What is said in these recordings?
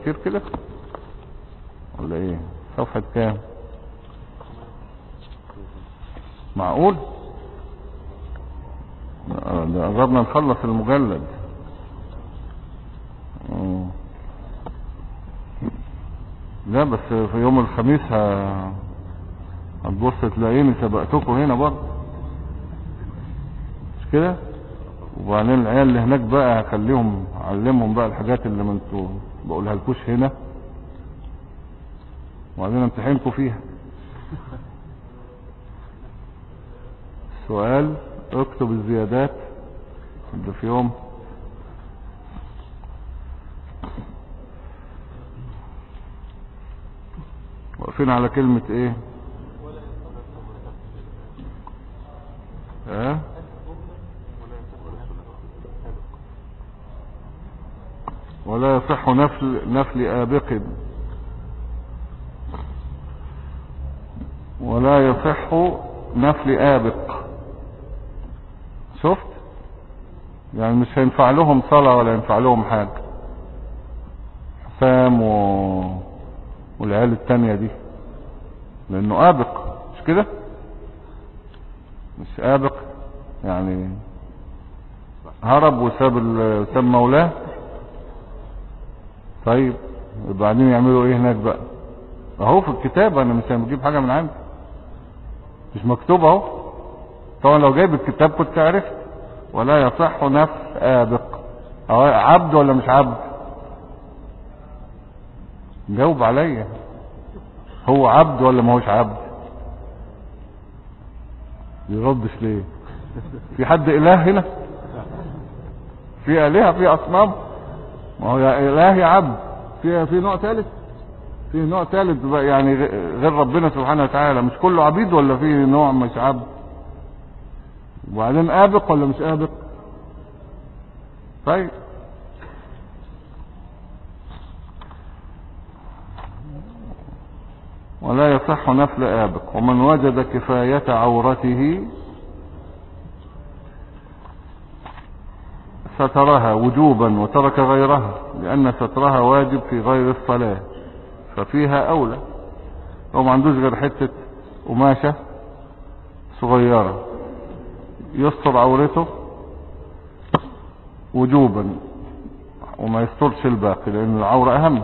كتير كده ولا ايه؟ صفحة كام؟ معقول؟ ده قربنا نخلص المجلد. لا بس في يوم الخميس هتبص تلاقيني سبقتكم هنا برضه، مش كده؟ وبعدين العيال اللي هناك بقى هخليهم اعلمهم بقى الحاجات اللي ما انتوا بقولها لكوش هنا، وبعدين امتحنكم فيها. سؤال: اكتب الزيادات اللي في يوم واقفين على كلمة ايه؟ ولا يصح نفل آبق، ولا يصح نفل آبق. شفت؟ يعني مش هينفع لهم صلاة ولا ينفع لهم حاجة. حسام والعيال التانية دي، لانه آبق، مش كده؟ مش آبق يعني هرب وساب مولاه. طيب وبعدين يعملوا ايه هناك بقى؟ اهو في الكتاب، انا مش بجيب حاجة من عندي، مش مكتوب اهو. طبعا لو جايب الكتاب كنت عرفت. ولا يصح نفس آبق. اهو عبد ولا مش عبد؟ جاوب عليا، هو عبد ولا ما هوش عبد؟ يردش ليه؟ في حد اله هنا؟ في الهه، في اصنام. ما هو يا اله يا عبد. في نوع ثالث، في نوع ثالث يعني غير ربنا سبحانه وتعالى. مش كله عبيد ولا في نوع مش عبد؟ وبعدين آبق ولا مش آبق؟ طيب ولا يصح نفل آبق. ومن وجد كفاية عورته سترها وجوبا وترك غيرها، لأن سترها واجب في غير الصلاة، ففيها أولى. لو ما عندوش غير حتة قماشة صغيرة يستر عورته وجوبا، وما يسترش الباقي، لأن العورة أهم.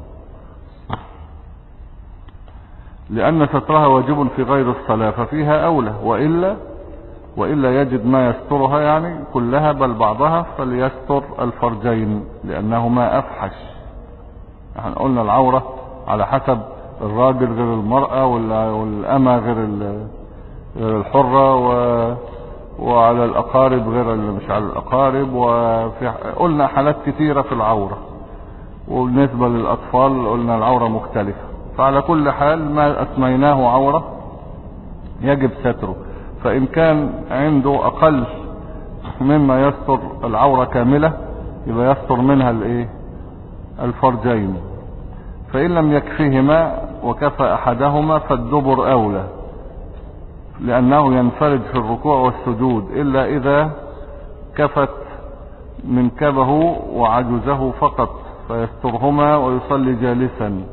لأن سترها واجب في غير الصلاة ففيها أولى، وإلا يجد ما يسترها يعني كلها بل بعضها، فليستر الفرجين لأنهما أفحش. احنا قلنا العورة على حسب الراجل غير المرأة، والأمة غير الحرة، وعلى الأقارب غير اللي مش على الأقارب. قلنا حالات كثيرة في العورة. وبالنسبة للأطفال قلنا العورة مختلفة. فعلى كل حال ما أسميناه عورة يجب ستره. فإن كان عنده أقل مما يستر العورة كاملة يبقى يستر منها الفرجين. فإن لم يكفيهما وكفى أحدهما فالدبر أولى، لأنه ينفرج في الركوع والسجود، إلا إذا كفت منكبه وعجزه فقط فيسترهما ويصلي جالسا.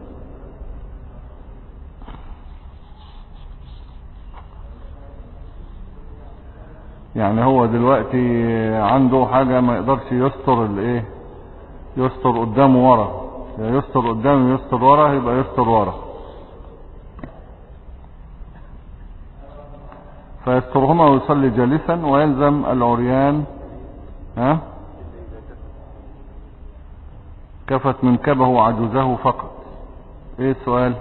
يعني هو دلوقتي عنده حاجة ما يقدرش يستر يستر قدامه ورا، يا يستر قدامه يستر ورا، يبقى يستر ورا. فيسترهما ويصلي جالسا. ويلزم العريان كفت منكبه وعجزه فقط. ايه السؤال؟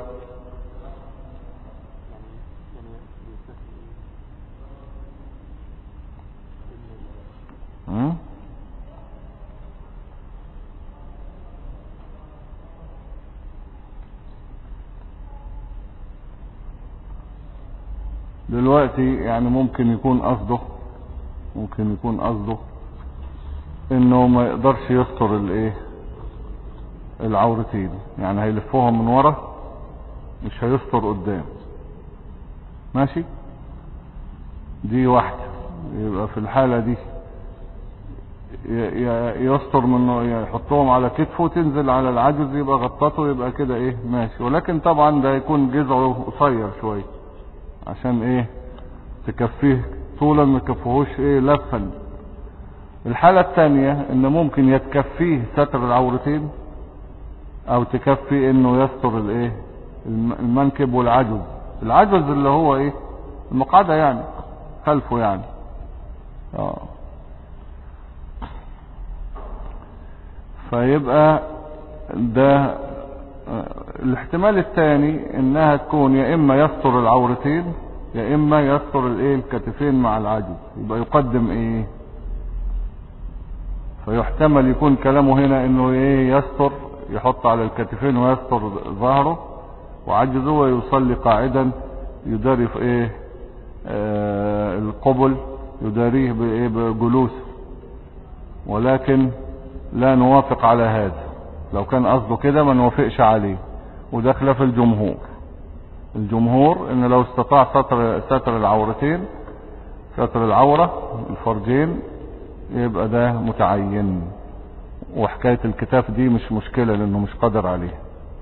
دلوقتي يعني ممكن يكون قصده انه ما يقدرش يستر العورتين، يعني هيلفوهم من ورا مش هيستر قدام. ماشي، دي واحدة. يبقى في الحالة دي يستر منه، يحطهم على كتفه وتنزل على العجز يبقى غطته، يبقى كده ايه ماشي. ولكن طبعا ده يكون جذعه قصير شوية عشان ايه تكفيه طولا ما تكفيهوش ايه لفا. الحالة الثانية ان ممكن يتكفيه ستر العورتين او تكفي انه يستر الايه المنكب والعجز. العجز اللي هو ايه المقعدة يعني خلفه يعني. فيبقى ده الاحتمال الثاني انها تكون يا اما يستر العورتين يا اما يستر الايه الكتفين مع العجز، يبقى يقدم ايه. فيحتمل يكون كلامه هنا انه ايه يستر، يحط على الكتفين ويستر ظهره وعجزه ويصلي قاعدا يداري في ايه القبل يداريه بايه بجلوسه. ستر لا نوافق على هذا، لو كان قصده كده ما نوافقش عليه. وده خلاف الجمهور. الجمهور ان لو استطاع ستر العورتين، ستر العورة الفرجين، يبقى ده متعين. وحكاية الكتاف دي مش مشكلة لانه مش قادر عليه.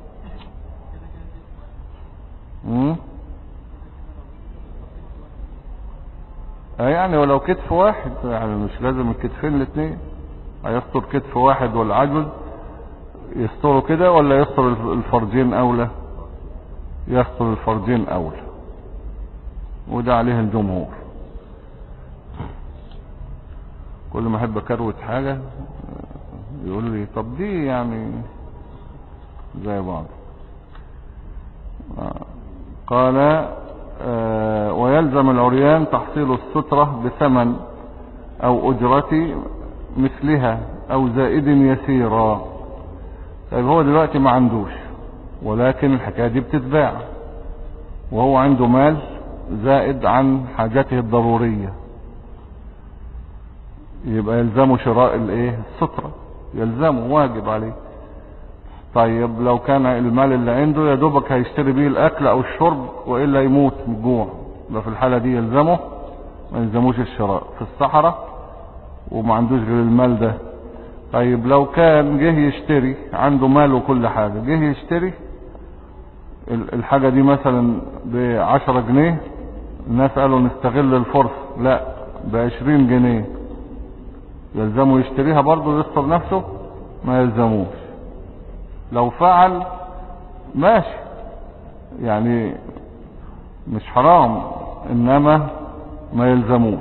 يعني ولو كتف واحد يعني مش لازم الكتفين الاثنين. هيستر كتف واحد والعجز يستره كده ولا يستر الفرجين اولى؟ يستر الفرجين اولى، وده عليه الجمهور. كل ما احب اكروت حاجة يقول لي طب دي يعني زي بعض. قال ويلزم العريان تحصيل السترة بثمن او اجرة مثلها او زائد يسيرا. طيب هو دلوقتي ما عندوش، ولكن الحكاية دي بتتباع وهو عنده مال زائد عن حاجته الضرورية، يبقى يلزمه شراء الايه السترة، يلزمه واجب عليه. طيب لو كان المال اللي عنده يا دوبك هيشتري بيه الاكل او الشرب والا يموت من الجوع، ده في الحالة دي يلزمه ما يلزموش الشراء في الصحراء وما عندوش غير المال ده. طيب لو كان جه يشتري عنده مال وكل حاجة، جه يشتري الحاجة دي مثلا ب10 جنيه، الناس قالوا نستغل الفرصة، لا ب20 جنيه، يلزمه يشتريها برضه يستر نفسه؟ ما يلزموش. لو فعل ماشي يعني مش حرام، انما ما يلزموش.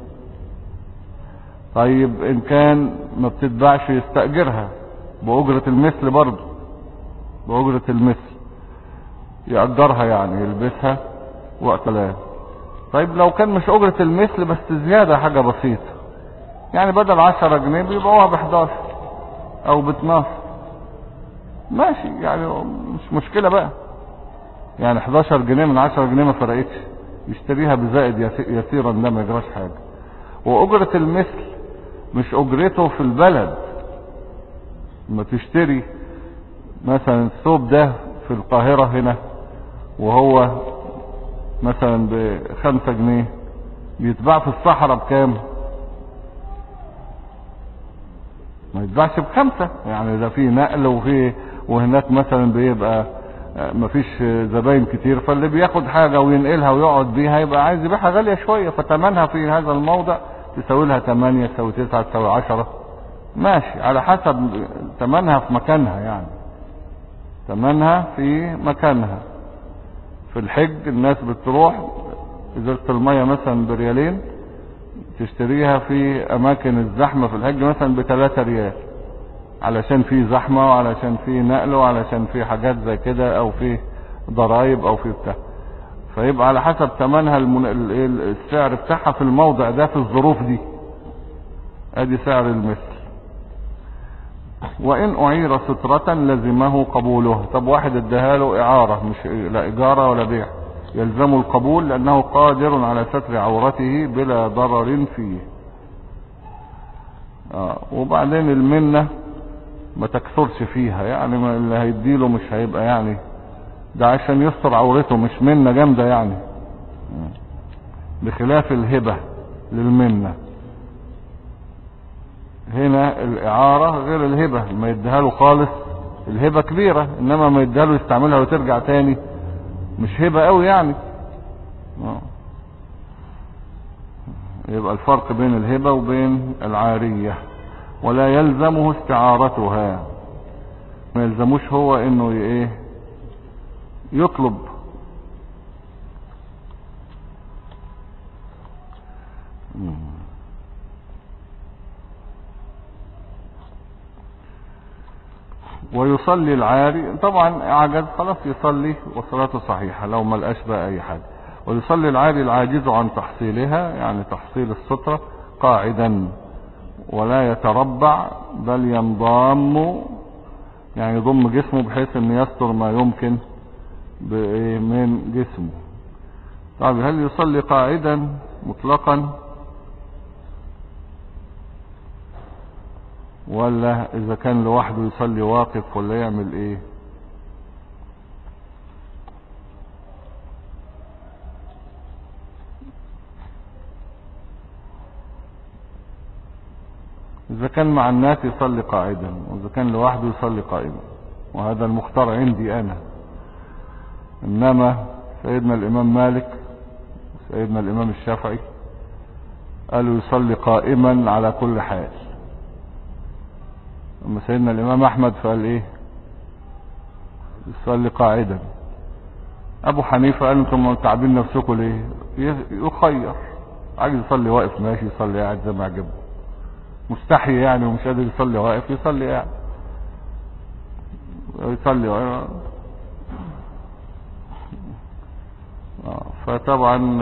طيب ان كان ما بتتباعش يستأجرها بأجرة المثل، برضه بأجرة المثل يأجرها يعني يلبسها وقت لا. طيب لو كان مش أجرة المثل بس زيادة حاجة بسيطة، يعني بدل 10 جنيه بيبقى ب11 او ب12 ماشي، يعني مش مشكلة بقى، يعني 11 جنيه من 10 جنيه ما فرقتش، يشتريها بزائد يسيرا ده ما يجراش حاجة. وأجرة المثل مش أجرته في البلد. لما تشتري مثلا الثوب ده في القاهرة هنا وهو مثلا ب5 جنيه، بيتباع في الصحراء بكام؟ ما يتباعش ب5، يعني ده فيه نقل وهناك مثلا بيبقى مفيش زباين كتير، فاللي بياخد حاجة وينقلها ويقعد بيها يبقى عايز يبيعها غالية شوية، فتمنها في هذا الموضع تساوي لها 8 تساوي 9 تساوي 10 ماشي، على حسب تمنها في مكانها، يعني تمنها في مكانها. في الحج الناس بتروح ازازة المية مثلا ب2 تشتريها في اماكن الزحمة في الحج مثلا ب3 ريال، علشان في زحمة وعلشان في نقل وعلشان في حاجات زي كده او في ضرائب او في بتاع، فيبقى على حسب تمنها السعر بتاعها في الموضع ده في الظروف دي. ادي سعر المثل. وان اعير سترة لزمه قبولها. طب واحد اداها له اعارة مش لا اجارة ولا بيع، يلزمه القبول لانه قادر على ستر عورته بلا ضرر فيه. وبعدين المنة ما تكثرش فيها، يعني اللي هيديله مش هيبقى يعني ده عشان يستر عورته، مش منة جامدة يعني، بخلاف الهبة للمنة. هنا الاعارة غير الهبة، ما يديها له خالص الهبة كبيرة، انما ما يديها له يستعملها وترجع تاني مش هبة قوي يعني. يبقى الفرق بين الهبة وبين العارية. ولا يلزمه استعارتها، ما يلزموش هو انه ايه يطلب. ويصلي العاري طبعا عجز خلاص يصلي وصلاته صحيحة لو ما لقاش بقى اي حاجة. ويصلي العاري العاجز عن تحصيلها يعني تحصيل السترة قاعدا، ولا يتربع بل ينضم يعني يضم جسمه بحيث ان يستر ما يمكن من جسمه. طيب هل يصلي قاعدا مطلقا ولا اذا كان لوحده يصلي واقف ولا يعمل ايه؟ اذا كان مع الناس يصلي قاعدا، واذا كان لوحده يصلي قائما، وهذا المختار عندي انا. انما سيدنا الامام مالك سيدنا الامام الشافعي قالوا يصلي قائما على كل حال. اما سيدنا الامام احمد فقال ايه؟ يصلي قاعدا. ابو حنيفة قال انتم تعبين نفسكم ليه؟ يخير، عايز يصلي واقف ماشي، يصلي قاعد زي ما عجبه، مستحي يعني ومش قادر يصلي واقف يصلي قاعد، يصلي واقف. فطبعا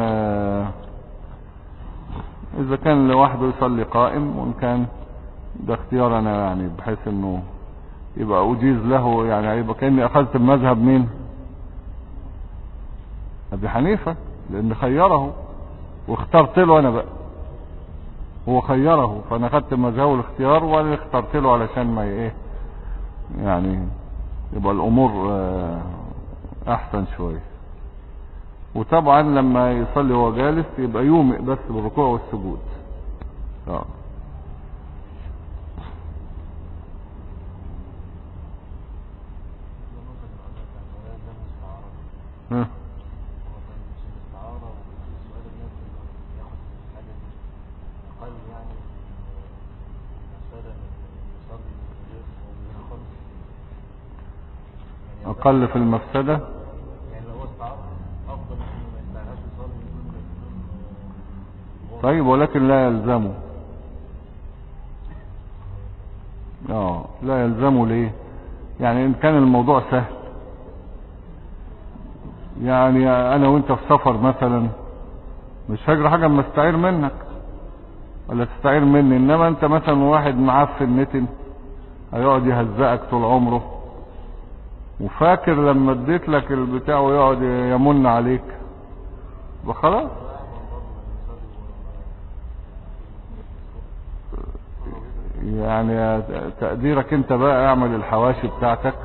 اذا كان لوحده يصلي قائم، وان كان ده اختيارنا يعني بحيث انه يبقى اجيز له، يعني يبقى كأني اخذت المذهب مين؟ ابي حنيفة، لان خيره واخترت له انا بقى، هو خيره فانا اخذت مذهبه الاختيار وانا اخترت له علشان ما ايه يعني يبقى الامور احسن شوية. وطبعا لما يصلي وهو جالس يبقى يومئ بس بالركوع والسجود. اقل في المفسدة يعني لو استعار افضل انه ما يستعيرهاش يصلي. طيب ولكن لا يلزمه. لا يلزمه ليه؟ يعني ان كان الموضوع سهل، يعني انا وانت في سفر مثلا مش هجري حاجة اما استعير منك ولا تستعير مني، انما انت مثلا واحد معفن نتن هيقعد يهزقك طول عمره، وفاكر لما اديت لك البتاع ويقعد يمن عليك وخلاص. يعني تقديرك انت بقى اعمل الحواشي بتاعتك.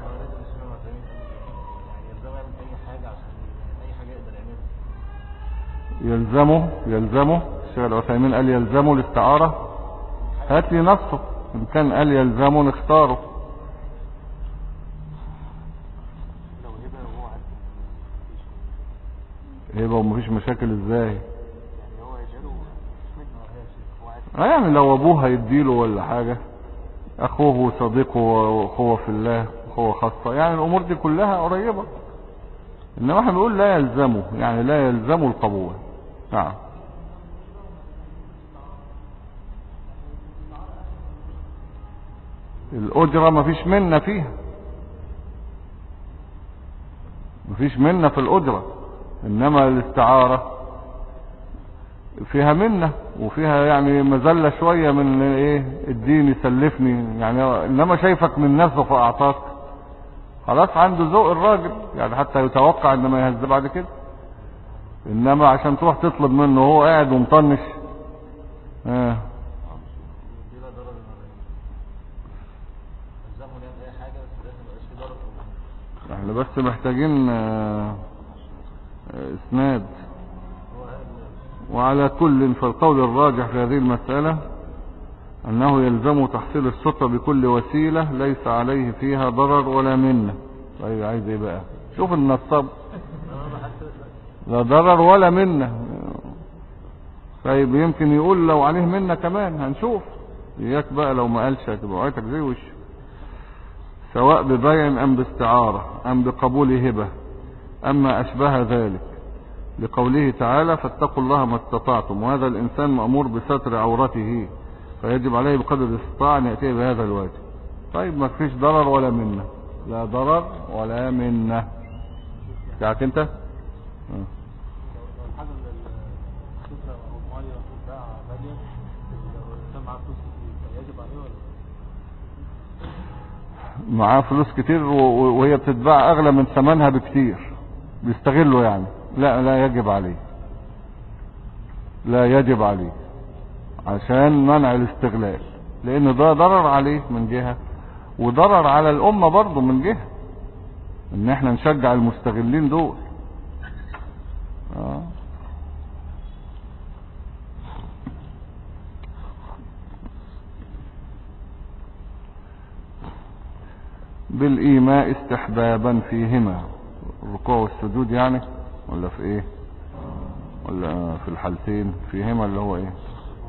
يلزمه الشيخ العثيمين قال يلزمه الاستعارة. هات لي نصه، ان كان قال يلزمه نختاره. هيبة ومفيش مشاكل ازاي؟ يعني لو ابوه هيديله ولا حاجة، اخوه وصديقه واخوه في الله واخوه خاصة، يعني الامور دي كلها قريبة. انما احنا بنقول لا يلزمه، يعني لا يلزمه القبول. نعم. الاجرة مفيش منة فيها، مفيش منة في الاجرة، انما الاستعارة فيها منة وفيها يعني مزلة شوية من ايه الدين يسلفني يعني، انما شايفك من نفسه فاعطاك خلاص عنده ذوق الراجل يعني، حتى يتوقع ان ما يهز بعد كده. انما عشان تروح تطلب منه وهو قاعد ومطنش احنا بس محتاجين اسناد. وعلى كل فالقول الراجح في هذه المسألة أنه يلزم تحصيل السترة بكل وسيلة ليس عليه فيها ضرر ولا منة. طيب عايز ايه بقى؟ شوف النصاب، لا ضرر ولا منة. طيب يمكن يقول لو عليه منة كمان، هنشوف. اياك بقى لو ما قالش هتبقى وقعتك زي وش. سواء ببيع أم باستعارة أم بقبول هبة أما أشبه ذلك، لقوله تعالى فاتقوا الله ما استطعتم، وهذا الإنسان مأمور بستر عورته فيجب عليه بقدر الاستطاعة أن يأتي بهذا الواجب. طيب ما فيش ضرر ولا منة، لا ضرر ولا منة. يعني انت معاه فلوس كتير وهي بتتباع اغلى من ثمنها بكتير، بيستغلوا يعني، لا يجب عليه، لا يجب عليه عشان منع الاستغلال، لان ده ضرر عليه من جهة وضرر على الامة برضو من جهة، ان احنا نشجع المستغلين دول. بالإيماء استحبابا فيهما، الركوع والسجود يعني، ولا في ايه، ولا في الحالتين فيهما اللي هو ايه؟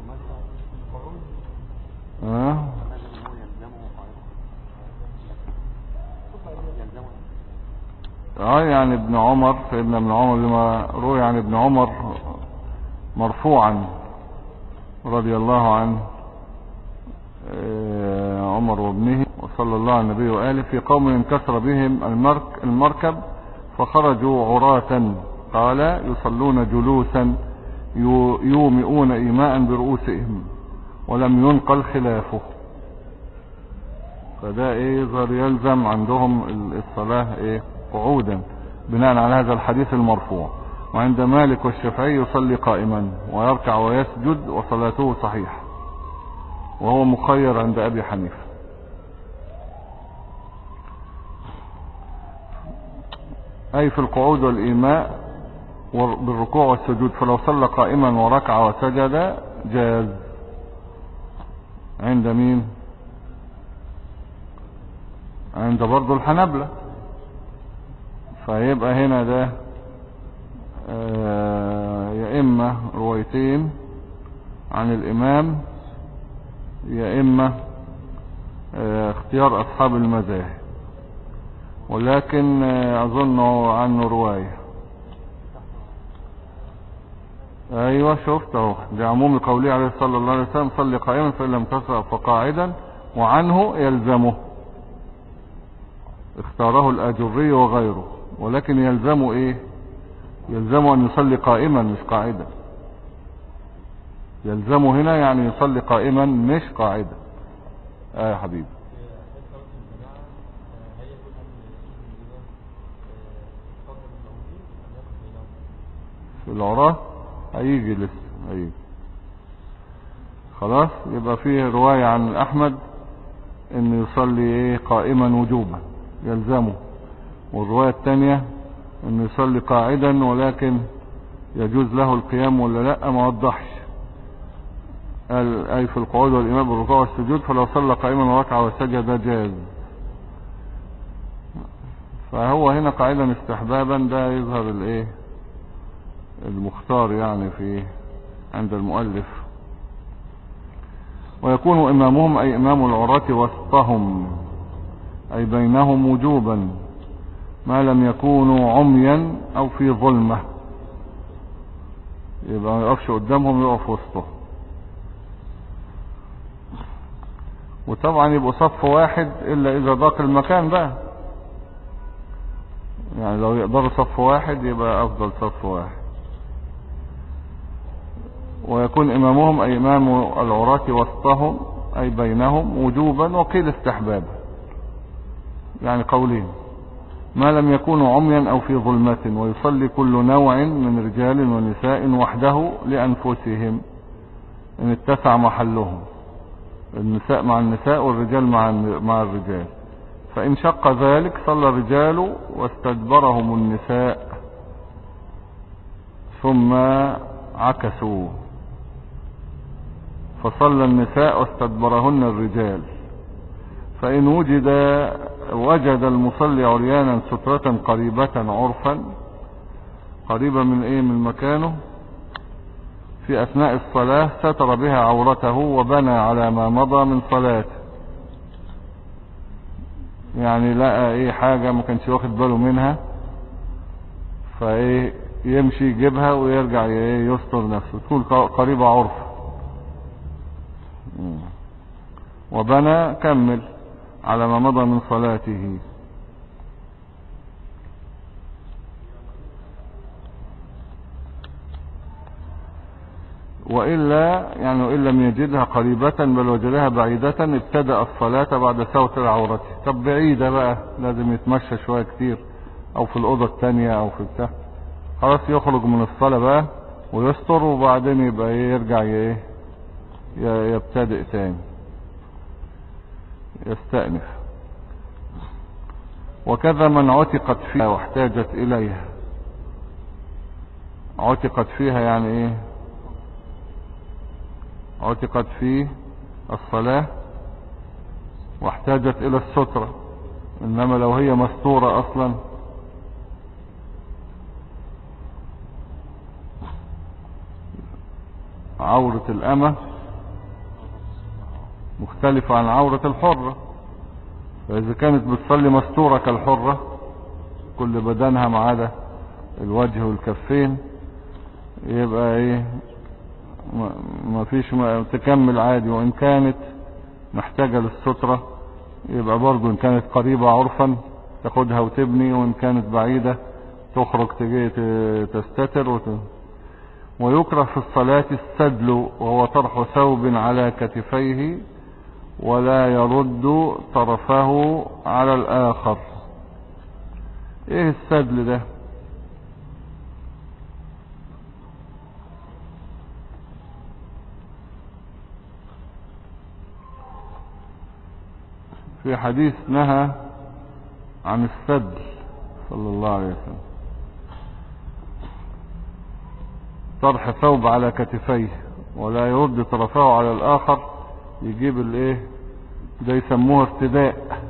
يعني ابن عمر، سيدنا ابن عمر لما روي عن ابن عمر مرفوعا رضي الله عنه، عمر وابنه وصلى الله على النبي وآله، في قوم انكسر بهم المركب فخرجوا عراة، قال يصلون جلوسا يومئون إيماء برؤوسهم ولم ينقل خلافه. فده ايه ظهر يلزم عندهم الصلاة ايه قعودا بناء على هذا الحديث المرفوع. وعند مالك والشافعي يصلي قائما ويركع ويسجد وصلاته صحيحة، وهو مخير عند أبي حنيفة. أي في القعود والإيماء بالركوع والسجود، فلو صلى قائما وركع وسجد جاز. عند مين؟ عند برضو الحنبلة. فيبقى هنا ده يا إما روايتين عن الإمام، يا إما اختيار أصحاب المذاهب، ولكن أظن عنه رواية. أيوة شفته لعموم قوله عليه صلى الله عليه وسلم صلي قائما فإن لم تستطع فقاعدا، وعنه يلزمه، اختاره الآجري وغيره، ولكن يلزمه ايه؟ يلزمه ان يصلي قائما مش قاعدا. يلزمه هنا يعني يصلي قائما مش قاعدا. يا حبيبي في العراة هيجي لسه هيجي. خلاص يبقى فيه رواية عن احمد ان يصلي ايه قائما وجوبا يلزمه، والرواية الثانية انه يصلي قاعدا ولكن يجوز له القيام ولا لا، ما وضحش. قال اي في القعود والإمام بالركوع والسجود، فلو صلى قائما وركع وسجد جاز. فهو هنا قاعدا استحبابا، ده يظهر الايه المختار يعني في عند المؤلف. ويكون امامهم اي امام العراة وسطهم اي بينهم وجوبا، ما لم يكونوا عميا او في ظلمة، يبقى ما يقفش قدامهم، يقف وسطهم. وطبعا يبقوا صف واحد الا اذا ضاق المكان بقى، يعني لو يقدروا صف واحد يبقى افضل صف واحد. ويكون امامهم اي امام العراة وسطهم اي بينهم وجوبا، وقيل استحبابا، يعني قولين، ما لم يكونوا عميا او في ظلمة، ويصلي كل نوع من رجال ونساء وحده لانفسهم ان اتسع محلهم، النساء مع النساء والرجال مع الرجال. فان شق ذلك صلى الرجال واستدبرهم النساء ثم عكسوا، فصلى النساء واستدبرهن الرجال. فإن وجد المصلي عريانا سترة قريبة عرفا، قريبة من ايه، من مكانه، في اثناء الصلاة ستر بها عورته وبنى على ما مضى من صلاته. يعني لقى ايه حاجة ما كانش واخد باله منها، فايه يمشي يجيبها ويرجع يستر نفسه، تكون قريبة عرف. وبنى كمل على ما مضى من صلاته. وإلا يعني وإن لم يجدها قريبة بل وجدها بعيدة ابتدأ الصلاة بعد ستر عورته. طب بعيدة بقى لازم يتمشى شوية كتير او في الأوضة التانية او في بتاع، خلاص يخرج من الصلاة بقى ويستر وبعدين يبقى يرجع يبتدئ تاني يستأنف. وكذا من عتقت فيها واحتاجت إليها. عتقت فيها يعني ايه؟ عتقت في الصلاة واحتاجت الى السترة. انما لو هي مستورة اصلا عورة الامة مختلفة عن عورة الحرة. فاذا كانت بتصلي مستورة كالحرة كل بدنها ما عدا الوجه والكفين، يبقى ايه ما فيش تكمل عادي. وان كانت محتاجة للسترة يبقى برضو ان كانت قريبة عرفا تاخدها وتبني، وان كانت بعيدة تخرج تجي تستتر ويكره في الصلاة السدل وهو طرح ثوب على كتفيه ولا يرد طرفه على الآخر. ايه السدل ده؟ في حديث نهى عن السدل صلى الله عليه وسلم، طرح ثوب على كتفيه ولا يرد طرفه على الآخر. يجيب الايه ده يسموه ارتداء،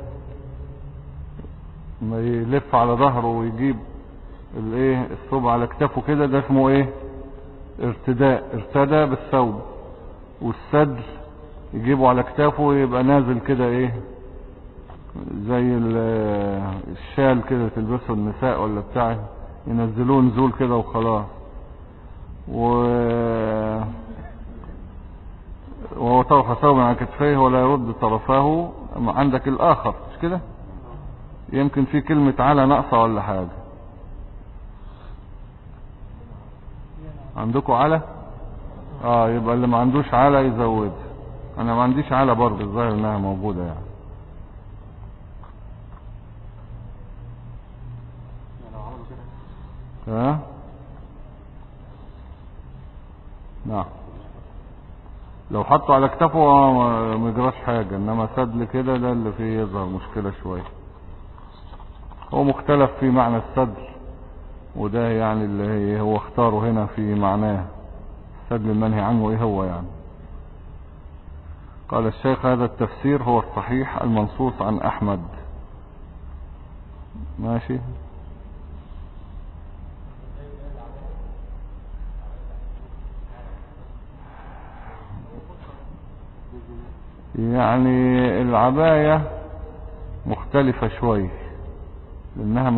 ما يلف على ظهره ويجيب الايه الثوب على كتفه كده، ده اسمه ايه ارتداء. ارتدى بالثوب. والسدل يجيبه على كتفه ويبقى نازل كده ايه زي الشال كده تلبسه النساء ولا بتاع، ينزلوه نزول كده وخلاص. وهو طرف ثوب على كتفيه ولا يرد طرفه. عندك الآخر مش كده؟ يمكن في كلمة على ناقصة ولا حاجة. عندكم على؟ يبقى اللي ما عندوش على يزود. انا ما عنديش على برضه، الظاهر انها موجودة يعني. نعم لو حطوا على كتفه ما يجراش حاجة، انما سدل كده ده اللي فيه يظهر مشكلة شوية. هو مختلف في معنى السدل، وده يعني اللي هو اختاره هنا في معناه السدل المنهي عنه ايه هو يعني. قال الشيخ هذا التفسير هو الصحيح المنصوص عن احمد. ماشي. يعني العباية مختلفة شوي لانها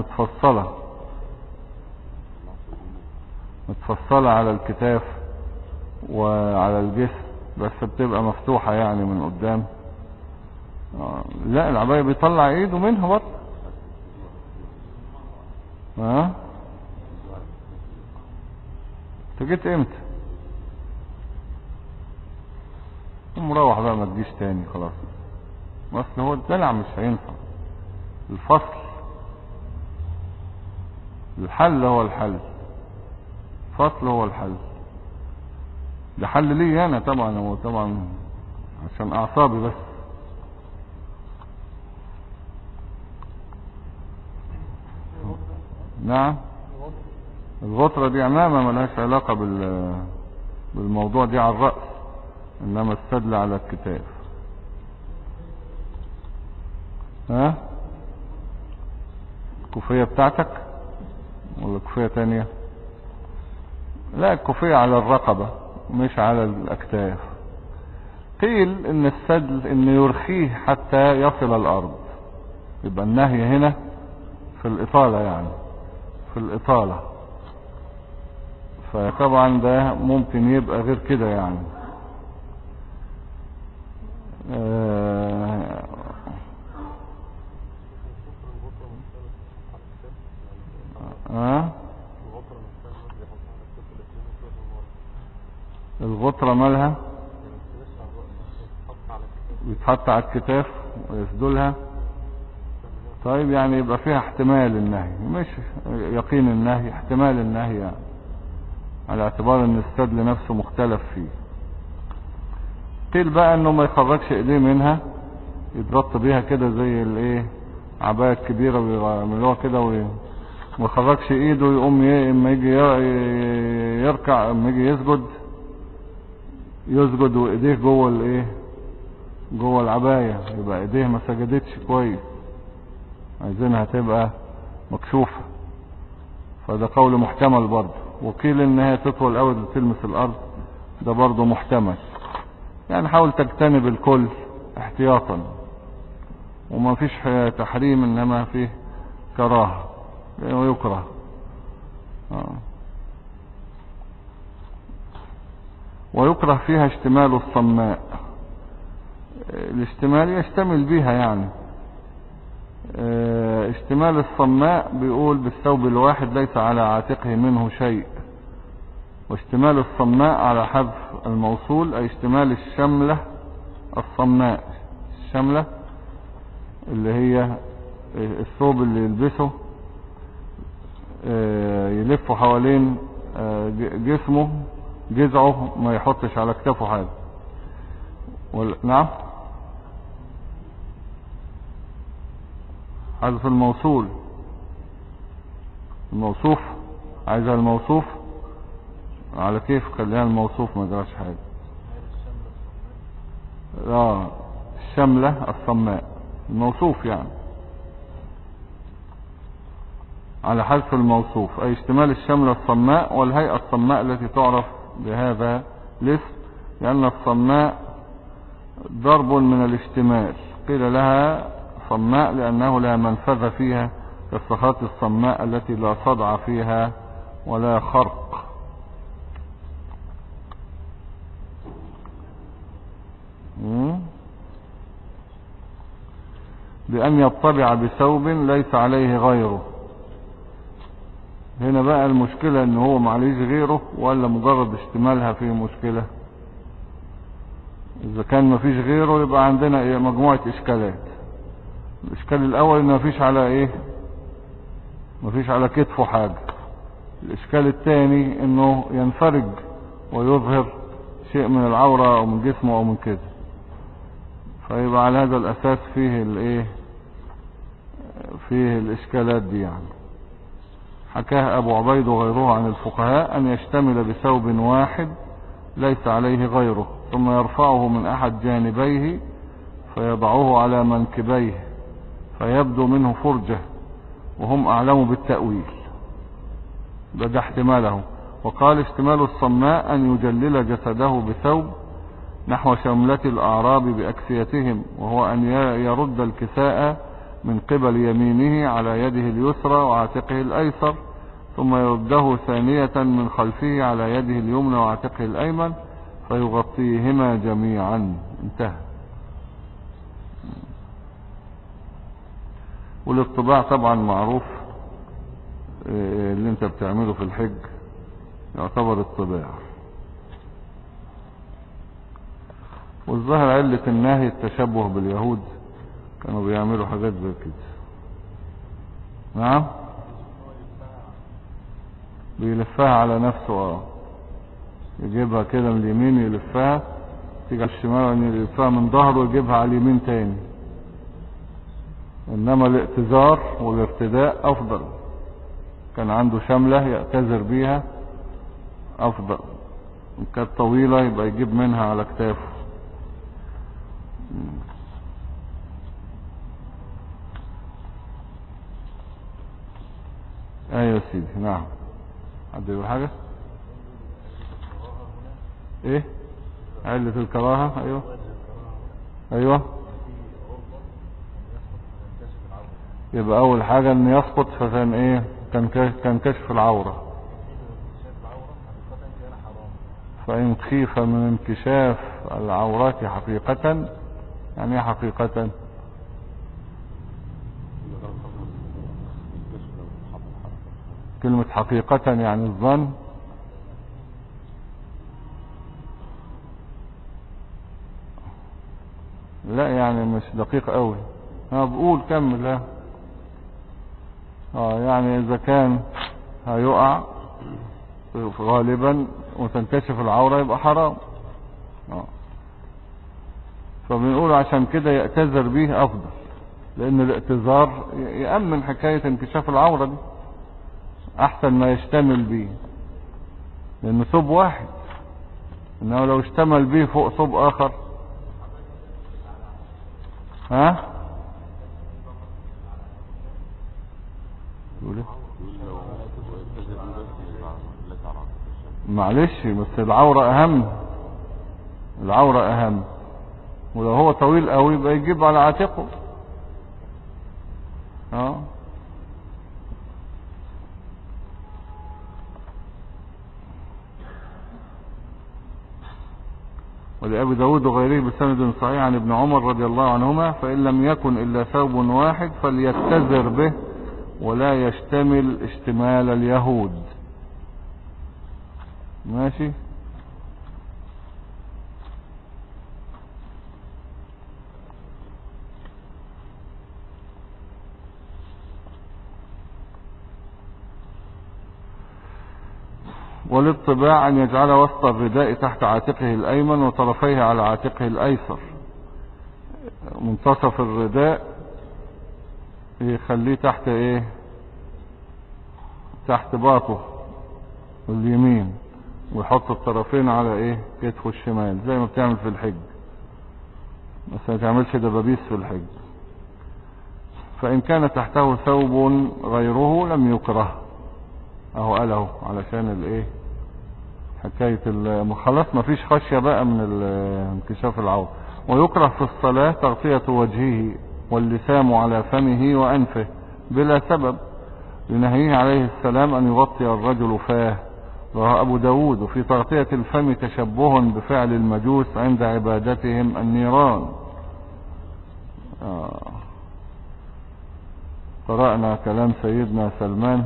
متفصلة على الكتاف وعلى الجسم، بس بتبقى مفتوحة يعني من قدام. لا العباية بيطلع ايده منها برضه. انت جيت امتى؟ مروح بقى ما تجيش تاني خلاص. اصل هو الدلع مش هينفع. الفصل الحل هو الحل، فصل هو الحل. ده حل لي انا طبعا، هو طبعا عشان اعصابي بس. نعم الغطرة دي عمامة ملهاش علاقة بالموضوع، دي على الرأس. انما السدل على الكتاف. ها الكوفية بتاعتك ولا كوفية تانية؟ لا الكوفية على الرقبة مش على الاكتاف. قيل ان السدل ان يرخيه حتى يصل الارض، يبقى النهي هنا في الاطالة، يعني في الاطالة. فطبعا ده ممكن يبقى غير كده يعني. الغطرة مالها بيتحط على الكتاف ويسدلها. طيب يعني يبقى فيها احتمال النهي، مش يقين النهي، احتمال النهي يعني، على اعتبار ان السدل نفسه مختلف فيه. قيل بقى انه ما يخرجش ايديه منها، يتغطى بيها كده زي الايه عباية كبيرة بيعملوها كده، وما يخرجش ايده، يقوم اما يجي يركع، اما يجي يسجد وايديه جوه الايه جوه العباية، يبقى ايديه ما سجدتش كويس، عايزينها تبقى مكشوفة. فده قول محتمل برضه. وقيل ان هي تطول قوي تلمس الارض، ده برضه محتمل. يعني حاول تجتنب الكل احتياطا، وما فيش تحريم انما فيه كراهة ويكره. ويكره فيها اشتمال الصماء. الاشتمال يشتمل بيها يعني. اشتمال الصماء بيقول بالثوب الواحد ليس على عاتقه منه شيء. واشتمال الصماء على حذف الموصول، اي اشتمال الشملة الصماء. الشملة اللي هي الثوب اللي يلبسه يلفه حوالين جسمه، جذعه، ما يحطش على كتافه حاجة. نعم حذف الموصول. الموصوف عايزها الموصوف على كيف، خليها الموصوف ما جراش حاجة. الشملة الصماء الموصوف يعني على حذف الموصوف، اي اشتمال الشملة الصماء والهيئة الصماء التي تعرف بهذا الاسم، لان الصماء ضرب من الاشتمال. قيل لها صماء لانه لا منفذ فيها كالصخرات الصماء التي لا صدع فيها ولا خرق. بأن يطبع بثوب ليس عليه غيره. هنا بقى المشكلة ان هو معليش غيره ولا مجرد اشتمالها فيه مشكلة. اذا كان مفيش غيره يبقى عندنا مجموعة اشكالات. الاشكال الاول ان مفيش على مفيش على كتفه حاجة. الاشكال الثاني انه ينفرج ويظهر شيء من العورة او من جسمه او من كده، فيبقى على هذا الاساس فيه الاشكالات دي يعني. حكاه ابو عبيد وغيره عن الفقهاء ان يشتمل بثوب واحد ليس عليه غيره، ثم يرفعه من احد جانبيه فيضعه على منكبيه فيبدو منه فرجة، وهم اعلم بالتأويل. ده احتماله. وقال اشتمال الصماء ان يجلل جسده بثوب نحو شملة الاعراب باكسيتهم، وهو ان يرد الكساء من قبل يمينه على يده اليسرى وعاتقه الايسر، ثم يرده ثانية من خلفه على يده اليمنى وعاتقه الايمن فيغطيهما جميعا. انتهى. والاطباع طبعا معروف، اللي انت بتعمله في الحج يعتبر اطباع. والظاهر علة النهي التشبه باليهود، كانوا بيعملوا حاجات زي كده. نعم بيلفها على نفسه، يجيبها كده من اليمين يلفها، تيجي على الشمال يلفها من ظهره ويجيبها على اليمين تاني. انما الاعتذار والارتداء افضل. كان عنده شملة يعتذر بيها افضل، ان كانت طويلة يبقى يجيب منها على كتافه. ايوه يا سيدي. نعم. حد يقول حاجة؟ ايه علة الكراهة؟ ايوه ايوه. يبقى اول حاجة ان يسقط فكان ايه؟ كان كشف العورة. فان خيف من انكشاف العورات حقيقة، يعني ايه حقيقة؟ كلمة حقيقة يعني الظن. لا يعني مش دقيق قوي. انا بقول كمل. لا يعني اذا كان هيقع غالبا وتنكشف العورة يبقى حرام. فبنقول عشان كده يعتذر به افضل، لان الاعتذار يأمن حكاية انكشاف العورة دي احسن ما يشتمل به، لانه ثوب واحد، انه لو اشتمل به فوق ثوب اخر. ها معلش بس العورة اهم، العورة اهم. ولو هو طويل قوي يبقى يجيب على عاتقه. ولأبي داود وغيره بسند صحيح عن ابن عمر رضي الله عنهما: فإن لم يكن إلا ثوب واحد فليتزر به ولا يشتمل اشتمال اليهود. ماشي. وللطباع أن يجعل وسط الرداء تحت عاتقه الأيمن وطرفيه على عاتقه الأيسر. منتصف الرداء يخليه تحت ايه؟ تحت باطه اليمين، ويحط الطرفين على ايه؟ كتفه الشمال، زي ما بتعمل في الحج، بس ما تعملش دبابيس في الحج. فإن كان تحته ثوب غيره لم يكره. اهو قاله علشان الايه؟ حكاية خلاص ما فيش خشية بقى من انكشاف العورة. ويكره في الصلاة تغطية وجهه واللسام على فمه وأنفه بلا سبب، لنهيه عليه السلام أن يغطي الرجل فاه، رواه أبو داود. وفي تغطية الفم تشبه بفعل المجوس عند عبادتهم النيران. قرأنا كلام سيدنا سلمان: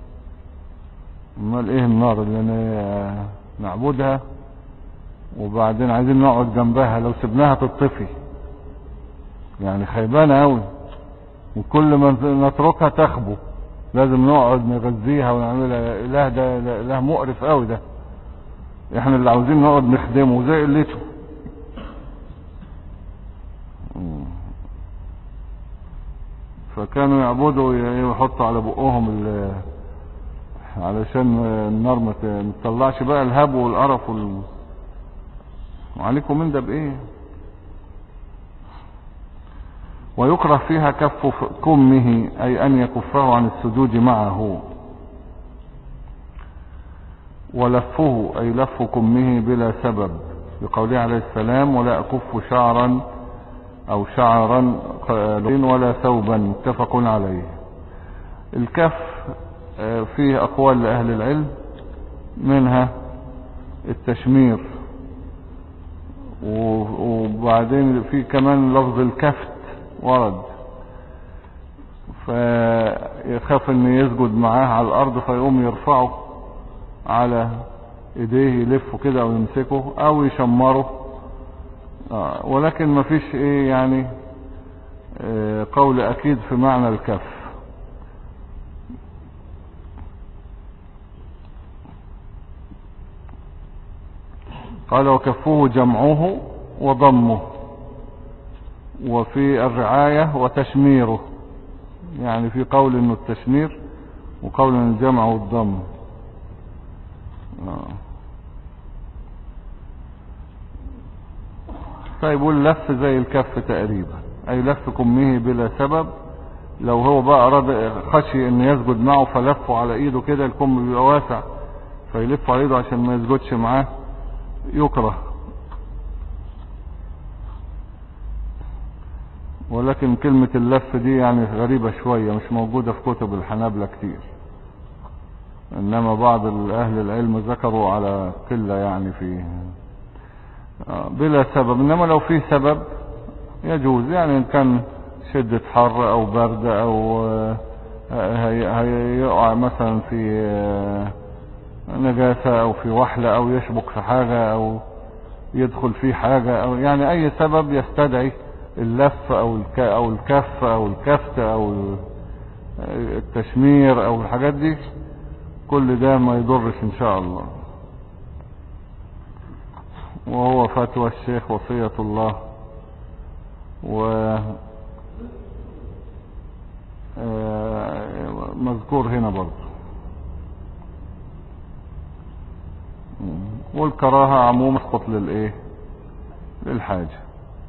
امال ايه النار اللي نعبدها وبعدين عايزين نقعد جنبها؟ لو سبناها تطفي، يعني خيبانة اوي، وكل ما نتركها تخبو لازم نقعد نغذيها ونعملها. اله ده اله مقرف اوي ده، احنا اللي عاوزين نقعد نخدمه زي قلته. فكانوا يعبدوا يحطوا على بقهم علشان النار ما تطلعش بقى الهب والقرف وعليكم من ده بايه. ويكره فيها كف كمه، اي ان يكفه عن السجود معه. ولفه اي لف كمه بلا سبب، بقوله عليه السلام: ولا اكف شعرا او شعرا ولا ثوبا، متفق عليه. الكف فيه اقوال لاهل العلم، منها التشمير، وبعدين في كمان لفظ الكفت ورد، فيخاف ان يسجد معاه على الارض فيقوم يرفعه على ايديه يلفه كده او يمسكه او يشمره. ولكن ما فيش ايه يعني قول اكيد في معنى الكف. قال: وكفه جمعه وضمه، وفي الرعاية وتشميره، يعني في قول انه التشمير وقول انه الجمع والضم. فيقول لف زي الكف تقريبا، اي لف كمه بلا سبب. لو هو بقى اراد خشي ان يسجد معه فلفه على ايده كده، الكم بيبقى واسع فيلف على ايده عشان ما يسجدش معاه، يكره. ولكن كلمة اللف دي يعني غريبة شوية، مش موجودة في كتب الحنابلة كتير، انما بعض اهل العلم ذكروا على قلة يعني فيه بلا سبب. انما لو في سبب يجوز، يعني ان كان شدة حر او برد او هيقع مثلا في نجاسة او في وحلة او يشبك في حاجة او يدخل في حاجة، او يعني اي سبب يستدعي اللف او الكف او الكفت او التشمير او الحاجات دي، كل ده ما يضرش ان شاء الله. وهو فتوى الشيخ وصية الله، و مذكور هنا برضه. والكراهة عموما اسقط للايه، للحاجة.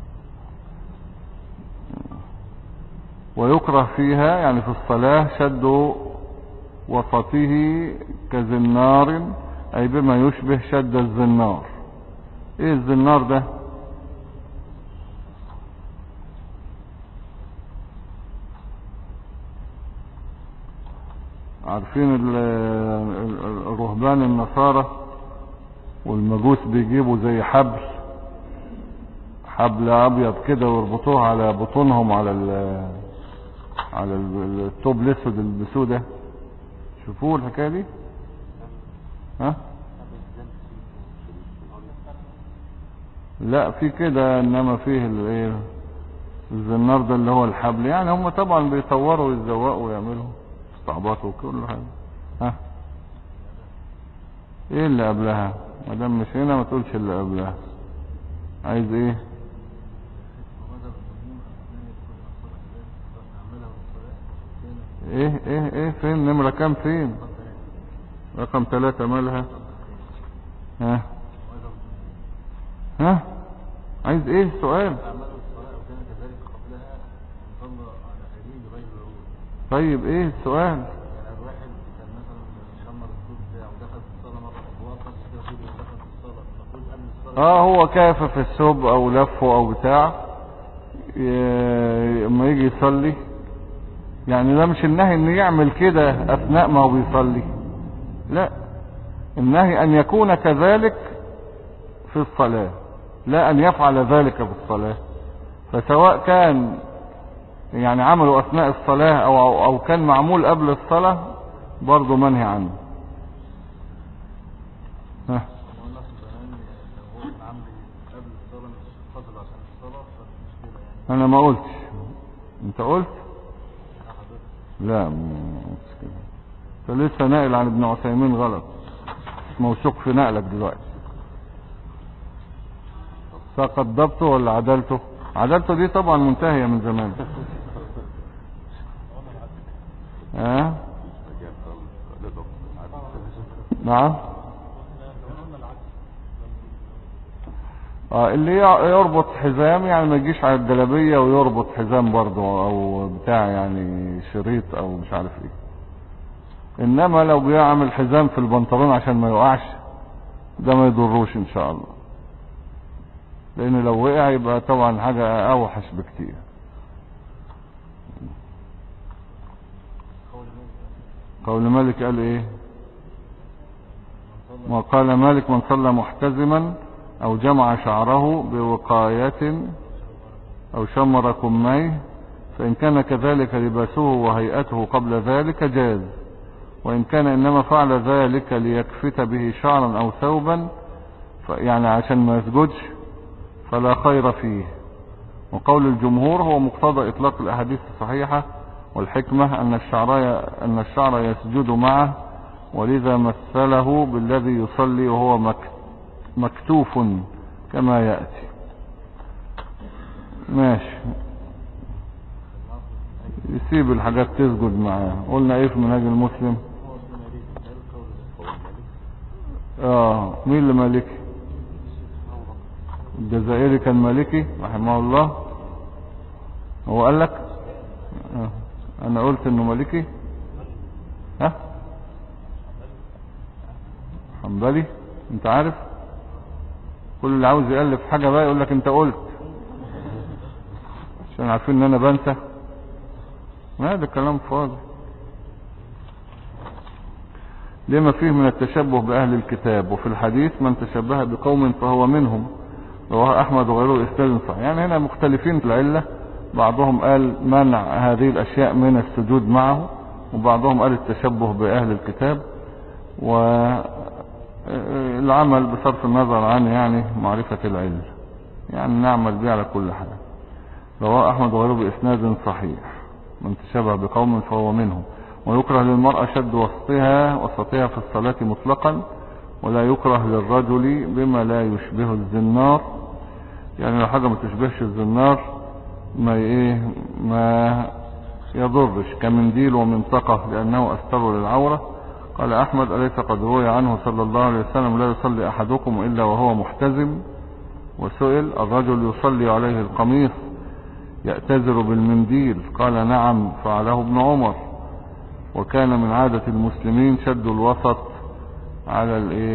ويكره فيها يعني في الصلاة شد وسطه كزنار، اي بما يشبه شد الزنار. ايه الزنار ده؟ عارفين الرهبان النصارى والمجوس بيجيبوا زي حبل ابيض كده ويربطوه على بطونهم، على الثوب الاسود اللي بيلبسوه ده. شوفوه الحكايه دي؟ ها؟ لا في كده، انما فيه الايه، الزنار ده اللي هو الحبل. يعني هم طبعا بيطوروا ويزوقوا ويعملوا استعباط وكل حاجه. ها؟ ايه اللي قبلها؟ ما دام مش هنا ما تقولش اللي قبلها. عايز ايه؟ ايه فين نمرة كام؟ فين رقم 3 مالها؟ ها عايز ايه السؤال؟ طيب ايه السؤال؟ هو كافة في الثوب او لفه او بتاع اما يجي يصلي، يعني ده مش النهي ان يعمل كده اثناء ما هو بيصلي، لا، النهي ان يكون كذلك في الصلاة، لا ان يفعل ذلك في الصلاة. فسواء كان يعني عمله اثناء الصلاة او كان معمول قبل الصلاة برضه منهي عنه. ها انا ما قلتش، انت قلت؟ لا مش كده، انت لسه ناقل عن ابن عثيمين غلط، موثوق في نقلك دلوقتي. سقط ضبطه ولا عدلته؟ عدلته دي طبعا منتهية من زمان. نعم. اللي يربط حزام، يعني ما يجيش على الجلابية ويربط حزام برضه او بتاع يعني شريط او مش عارف ايه. انما لو بيعمل حزام في البنطلون عشان ما يقعش، ده ما يضروش ان شاء الله، لان لو وقع يبقى طبعا حاجة اوحش بكتير. قول مالك قال ايه؟ وقال مالك من صلى محتزما او جمع شعره بوقاية او شمر كميه، فان كان كذلك لباسه وهيئته قبل ذلك جاز، وان كان انما فعل ذلك ليكفت به شعرا او ثوبا يعني عشان ما يسجدش فلا خير فيه. وقول الجمهور هو مقتضى اطلاق الاحاديث الصحيحة، والحكمة ان الشعر يسجد معه، ولذا مثله بالذي يصلي وهو مكتوف كما يأتي. ماشي، يسيب الحاجات تسجد معاه. قلنا ايه في منهج المسلم؟ مين اللي مالكي؟ الجزائري كان مالكي رحمه الله. هو قال لك انا قلت انه مالكي. ها حنبلي. انت عارف كل اللي عاوز يألف حاجة بقى يقول لك انت قلت، عشان عارفين ان انا بنسى. ما ده كلام فاضي. لما فيه من التشبه بأهل الكتاب، وفي الحديث من تشبه بقوم فهو منهم، رواه أحمد وغيره إسناد صحيح. يعني هنا مختلفين في العلة، بعضهم قال منع هذه الأشياء من السجود معه، وبعضهم قال التشبه بأهل الكتاب، والعمل بصرف النظر عن يعني معرفة العلة، يعني نعمل بيه على كل حال. رواه أحمد وغيره بإسناد صحيح من تشبه بقوم فهو منهم. ويكره للمرأة شد وسطها في الصلاة مطلقا، ولا يكره للرجل بما لا يشبه الزنار. يعني لو حاجة ما تشبهش الزنار ما يضرش، كمنديل ومنطقة لأنه أستر للعورة. قال أحمد أليس قد روي عنه صلى الله عليه وسلم لا يصلي أحدكم إلا وهو محتزم؟ وسئل الرجل يصلي عليه القميص يأتذر بالمنديل، قال نعم فعله ابن عمر، وكان من عادة المسلمين شد الوسط على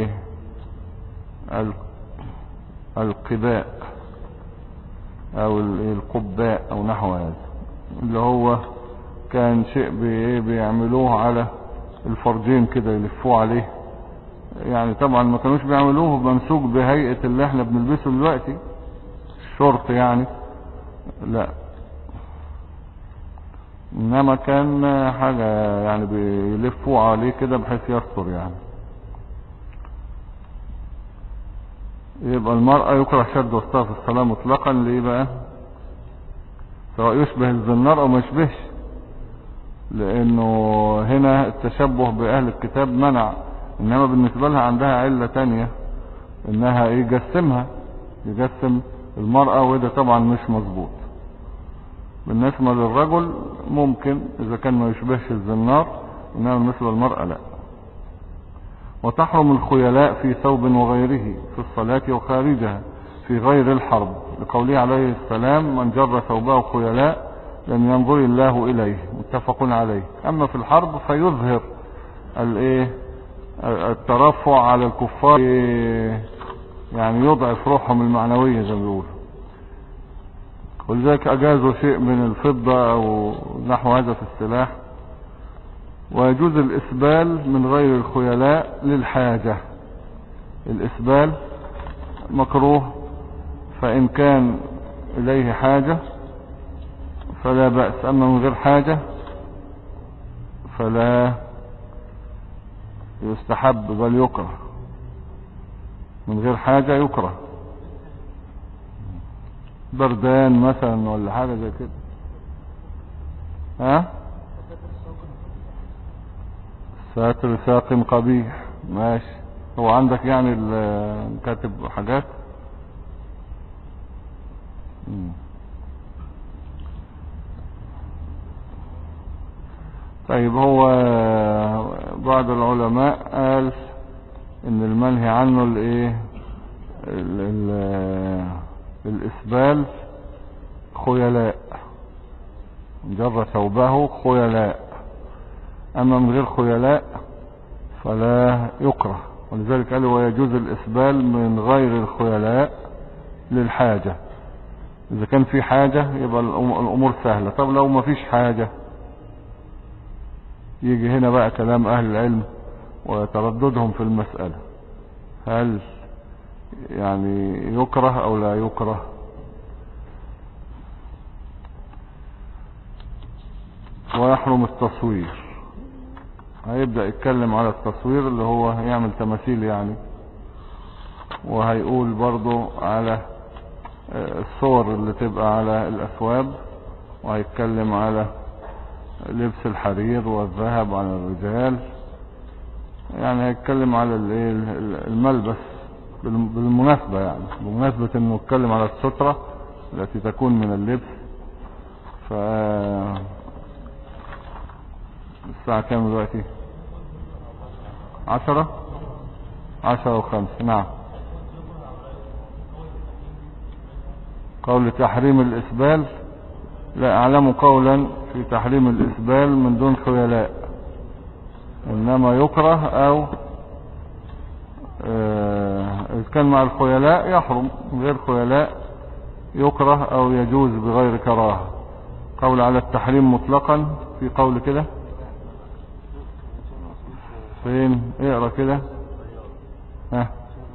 القباء او القباء او نحو هذا، اللي هو كان شيء بيعملوه على الفرجين كده يلفوه عليه. يعني طبعا ما كانوش بيعملوه بمسوك بهيئة اللي احنا بنلبسه دلوقتي الشورت يعني، لا، انما كان حاجة يعني بيلفوا عليه كده بحيث يستر يعني. يبقى المرأة يكره شد وسطها في الصلاة مطلقا. ليه بقى؟ سواء يشبه الزنار او ما يشبهش، لانه هنا التشبه باهل الكتاب منع، انما بالنسبة لها عندها علة تانية انها يجسم المرأة، وده طبعا مش مظبوط. بالنسبة للرجل ممكن اذا كان ما يشبهش الزنار، انما بالنسبة للمرأة لا. وتحرم الخيلاء في ثوب وغيره في الصلاة وخارجها في غير الحرب، لقوله عليه السلام من جر ثوبه خيلاء لم ينظر الله إليه، متفق عليه. أما في الحرب فيظهر الترفع على الكفار، يعني يضعف روحهم المعنوية زي ما بيقولوا، ولذلك أجازوا شيء من الفضة أو نحو هذا في السلاح. ويجوز الإسبال من غير الخيلاء للحاجة. الإسبال مكروه، فإن كان إليه حاجة فلا بأس، أما من غير حاجة فلا يستحب بل يكره. من غير حاجة يكره، بردان مثلا ولا حاجة زي كده. ها ساتر ساق قبيح، ماشي. هو عندك يعني كاتب حاجات. طيب، هو بعض العلماء قال ان المنهي عنه الاسبال خيلاء، جر ثوبه خيلاء، اما من غير خيلاء فلا يكره. ولذلك قالوا ويجوز الاسبال من غير الخيلاء للحاجة. اذا كان في حاجة يبقى الامور سهلة. طب لو ما فيش حاجة، يجي هنا بقى كلام اهل العلم وترددهم في المسألة، هل يعني يكره او لا يكره. ويحرم التصوير. هيبدأ يتكلم على التصوير اللي هو يعمل تماثيل يعني، وهيقول برضو على الصور اللي تبقى على الأثواب، وهيتكلم على لبس الحرير والذهب على الرجال. يعني هيتكلم على الملبس بالمناسبة، يعني بمناسبة انه يتكلم على السترة التي تكون من اللبس. الساعة كام دلوقتي؟ 10:05. نعم. قول تحريم الإسبال لا أعلم قولا في تحريم الإسبال من دون خيلاء، إنما يكره أو إذا كان مع الخيلاء يحرم، غير خيلاء يكره أو يجوز بغير كراهة. قول على التحريم مطلقا في قول كده فين؟ اقرأ كده. ها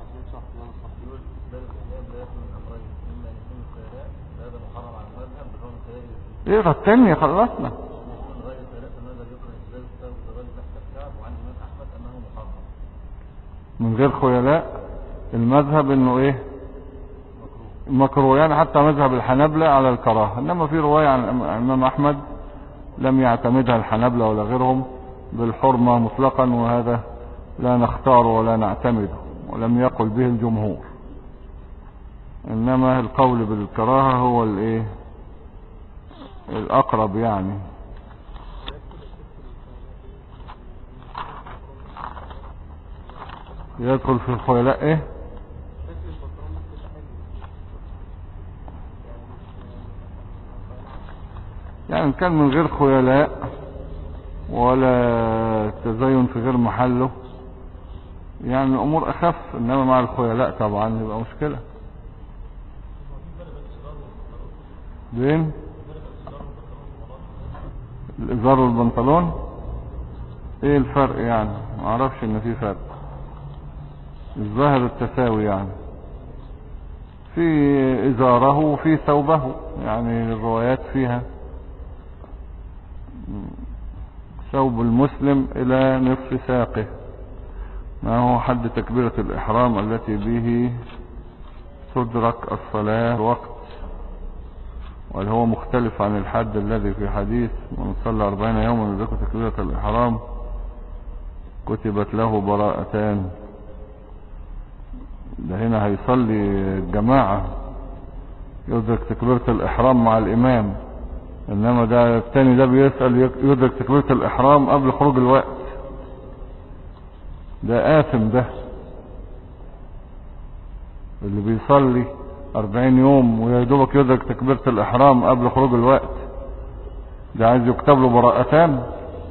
اقرأ التانية خلصنا. من غير خيلاء المذهب انه ايه؟ مكروه، يعني حتى مذهب الحنابلة على الكراهة، انما في رواية عن الامام احمد لم يعتمدها الحنابلة ولا غيرهم بالحرمة مطلقا، وهذا لا نختار ولا نعتمده، ولم يقل به الجمهور، انما القول بالكراهة هو الايه الاقرب يعني. يدخل في الخيلاء ايه؟ يعني كان من غير خيلاء ولا تزين في غير محله يعني الامور اخف، انما مع الخيلاء طبعا يبقى مشكلة. بين الازار والبنطلون ايه الفرق يعني؟ ما اعرفش ان في فرق، الظاهر التساوي يعني، في ازاره وفي ثوبه، يعني الروايات فيها ثوب المسلم الى نصف ساقه، ما هو حد تكبيرة الاحرام التي به تدرك الصلاة وقت، وهل هو مختلف عن الحد الذي في حديث من صلى 40 يوما يدرك تكبيرة الاحرام كتبت له براءتان. ده هنا هيصلي الجماعة يدرك تكبيرة الإحرام مع الإمام، إنما ده الثاني ده بيسأل يدرك تكبيرة الإحرام قبل خروج الوقت، ده آثم. ده اللي بيصلي 40 يوم ويدوبك يدرك تكبيرة الإحرام قبل خروج الوقت، ده عايز يكتب له براءتان؟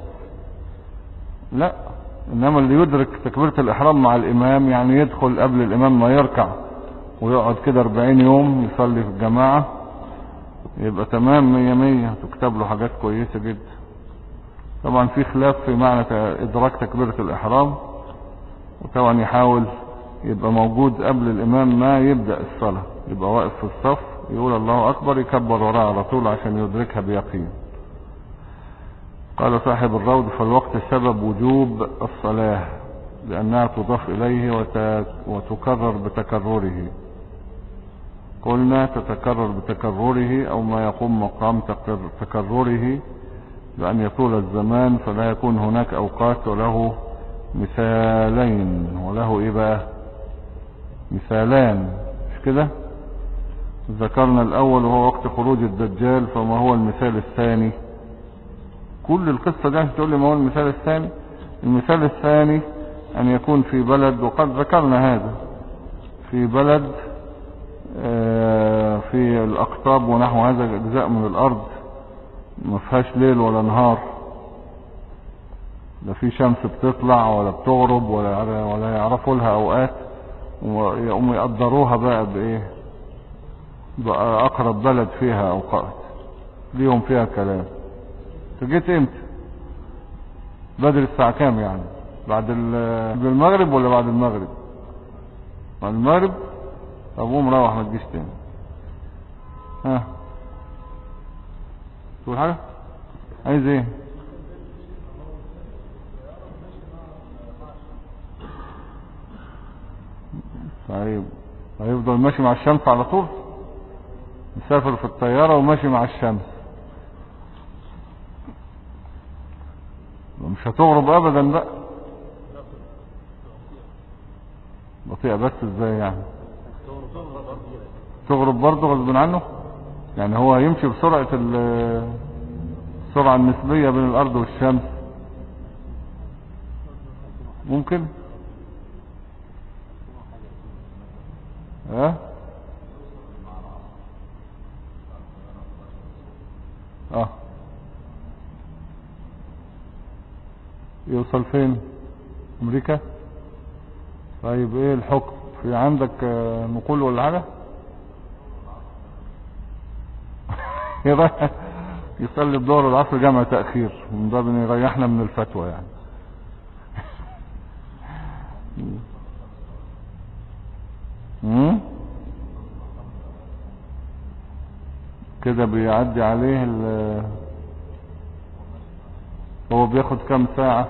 لا، إنما اللي يدرك تكبيرة الإحرام مع الإمام يعني يدخل قبل الإمام ما يركع ويقعد كده 40 يوم يصلي في الجماعة، يبقى تمام 100 تكتب له حاجات كويسة جدا. طبعا في خلاف في معنى إدراك تكبيرة الإحرام، وطبعا يحاول يبقى موجود قبل الإمام ما يبدأ الصلاة، يبقى واقف في الصف يقول الله أكبر يكبر وراه على طول عشان يدركها بيقين. قال صاحب الروض فالوقت سبب وجوب الصلاة لأنها تضاف إليه وتكرر بتكرره. قلنا تتكرر بتكرره أو ما يقوم مقام تكرره بأن يطول الزمان، فلا يكون هناك أوقات وله مثالين، وله إيه بقى؟ مثالان، مش كده؟ ذكرنا الأول وهو وقت خروج الدجال، فما هو المثال الثاني؟ كل القصة دي عشان تقول لي ما هو المثال الثاني. المثال الثاني أن يكون في بلد، وقد ذكرنا هذا، في بلد في الأقطاب ونحو هذا أجزاء من الأرض ما فيهاش ليل ولا نهار، لا في شمس بتطلع ولا بتغرب ولا يعرفوا لها أوقات، ويقوموا يقدروها بقى بإيه؟ بقى أقرب بلد فيها أوقات ليهم فيها كلام. جيت امتى؟ بدري الساعة كام يعني؟ بعد المغرب ولا بعد المغرب؟ بعد المغرب. طب قوم روح ما تجيش تاني. ها تقول حاجة؟ عايز ايه؟ طيب هيفضل ماشي مع الشمس على طول؟ مسافر في الطيارة وماشي مع الشمس، مش هتغرب ابدا بقى. بطيئة بس ازاي يعني؟ تغرب برضه غصب عنه، يعني هو هيمشي بسرعة السرعة النسبية بين الارض والشمس؟ ممكن. ها يوصل فين؟ امريكا؟ طيب ايه الحكم؟ في عندك نقول ولا حاجة؟ يصلي الظهر والعصر جمع تأخير من باب ان يريحنا من الفتوى يعني. كده بيعدي عليه هو بياخد كام ساعة؟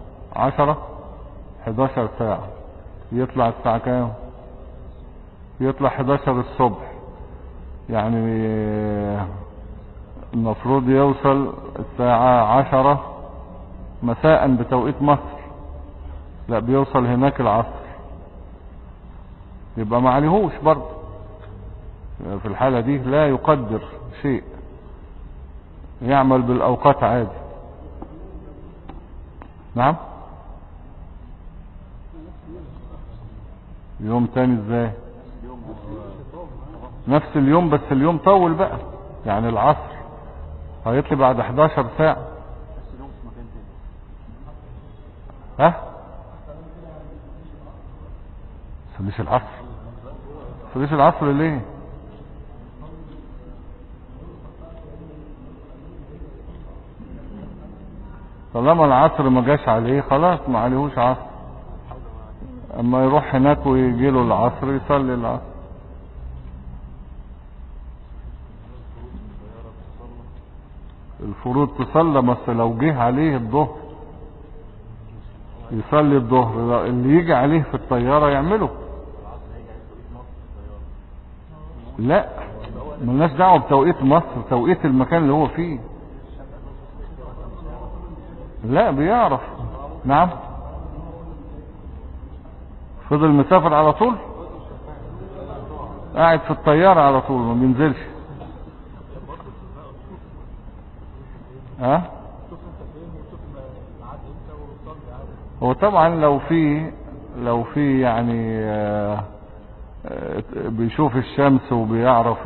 11 ساعة. يطلع الساعة كام؟ يطلع 11 الصبح، يعني المفروض يوصل الساعة 10 مساء بتوقيت مصر، لا بيوصل هناك العصر، يبقى ما عليهوش برضه. في الحالة دي لا يقدر شيء، يعمل بالأوقات عادي. نعم. يوم تاني ازاي؟ نفس اليوم، بس اليوم طول بقى، يعني العصر هيطلع بعد 11 ساعة. ها؟ صليش العصر؟ صليش العصر ليه؟ طالما العصر ما جاش عليه خلاص ما عليهوش عصر. اما يروح هناك ويجي له العصر يصلي العصر. الفروض تصلى، بس لو جه عليه الظهر يصلي الظهر، اللي يجي عليه في الطيارة يعمله. لا ملناش دعوة بتوقيت مصر، توقيت المكان اللي هو فيه. لا بيعرف. نعم. فضل مسافر على طول، قاعد في الطيارة على طول ما بينزلش. ها؟ هو طبعا لو في يعني بيشوف الشمس وبيعرف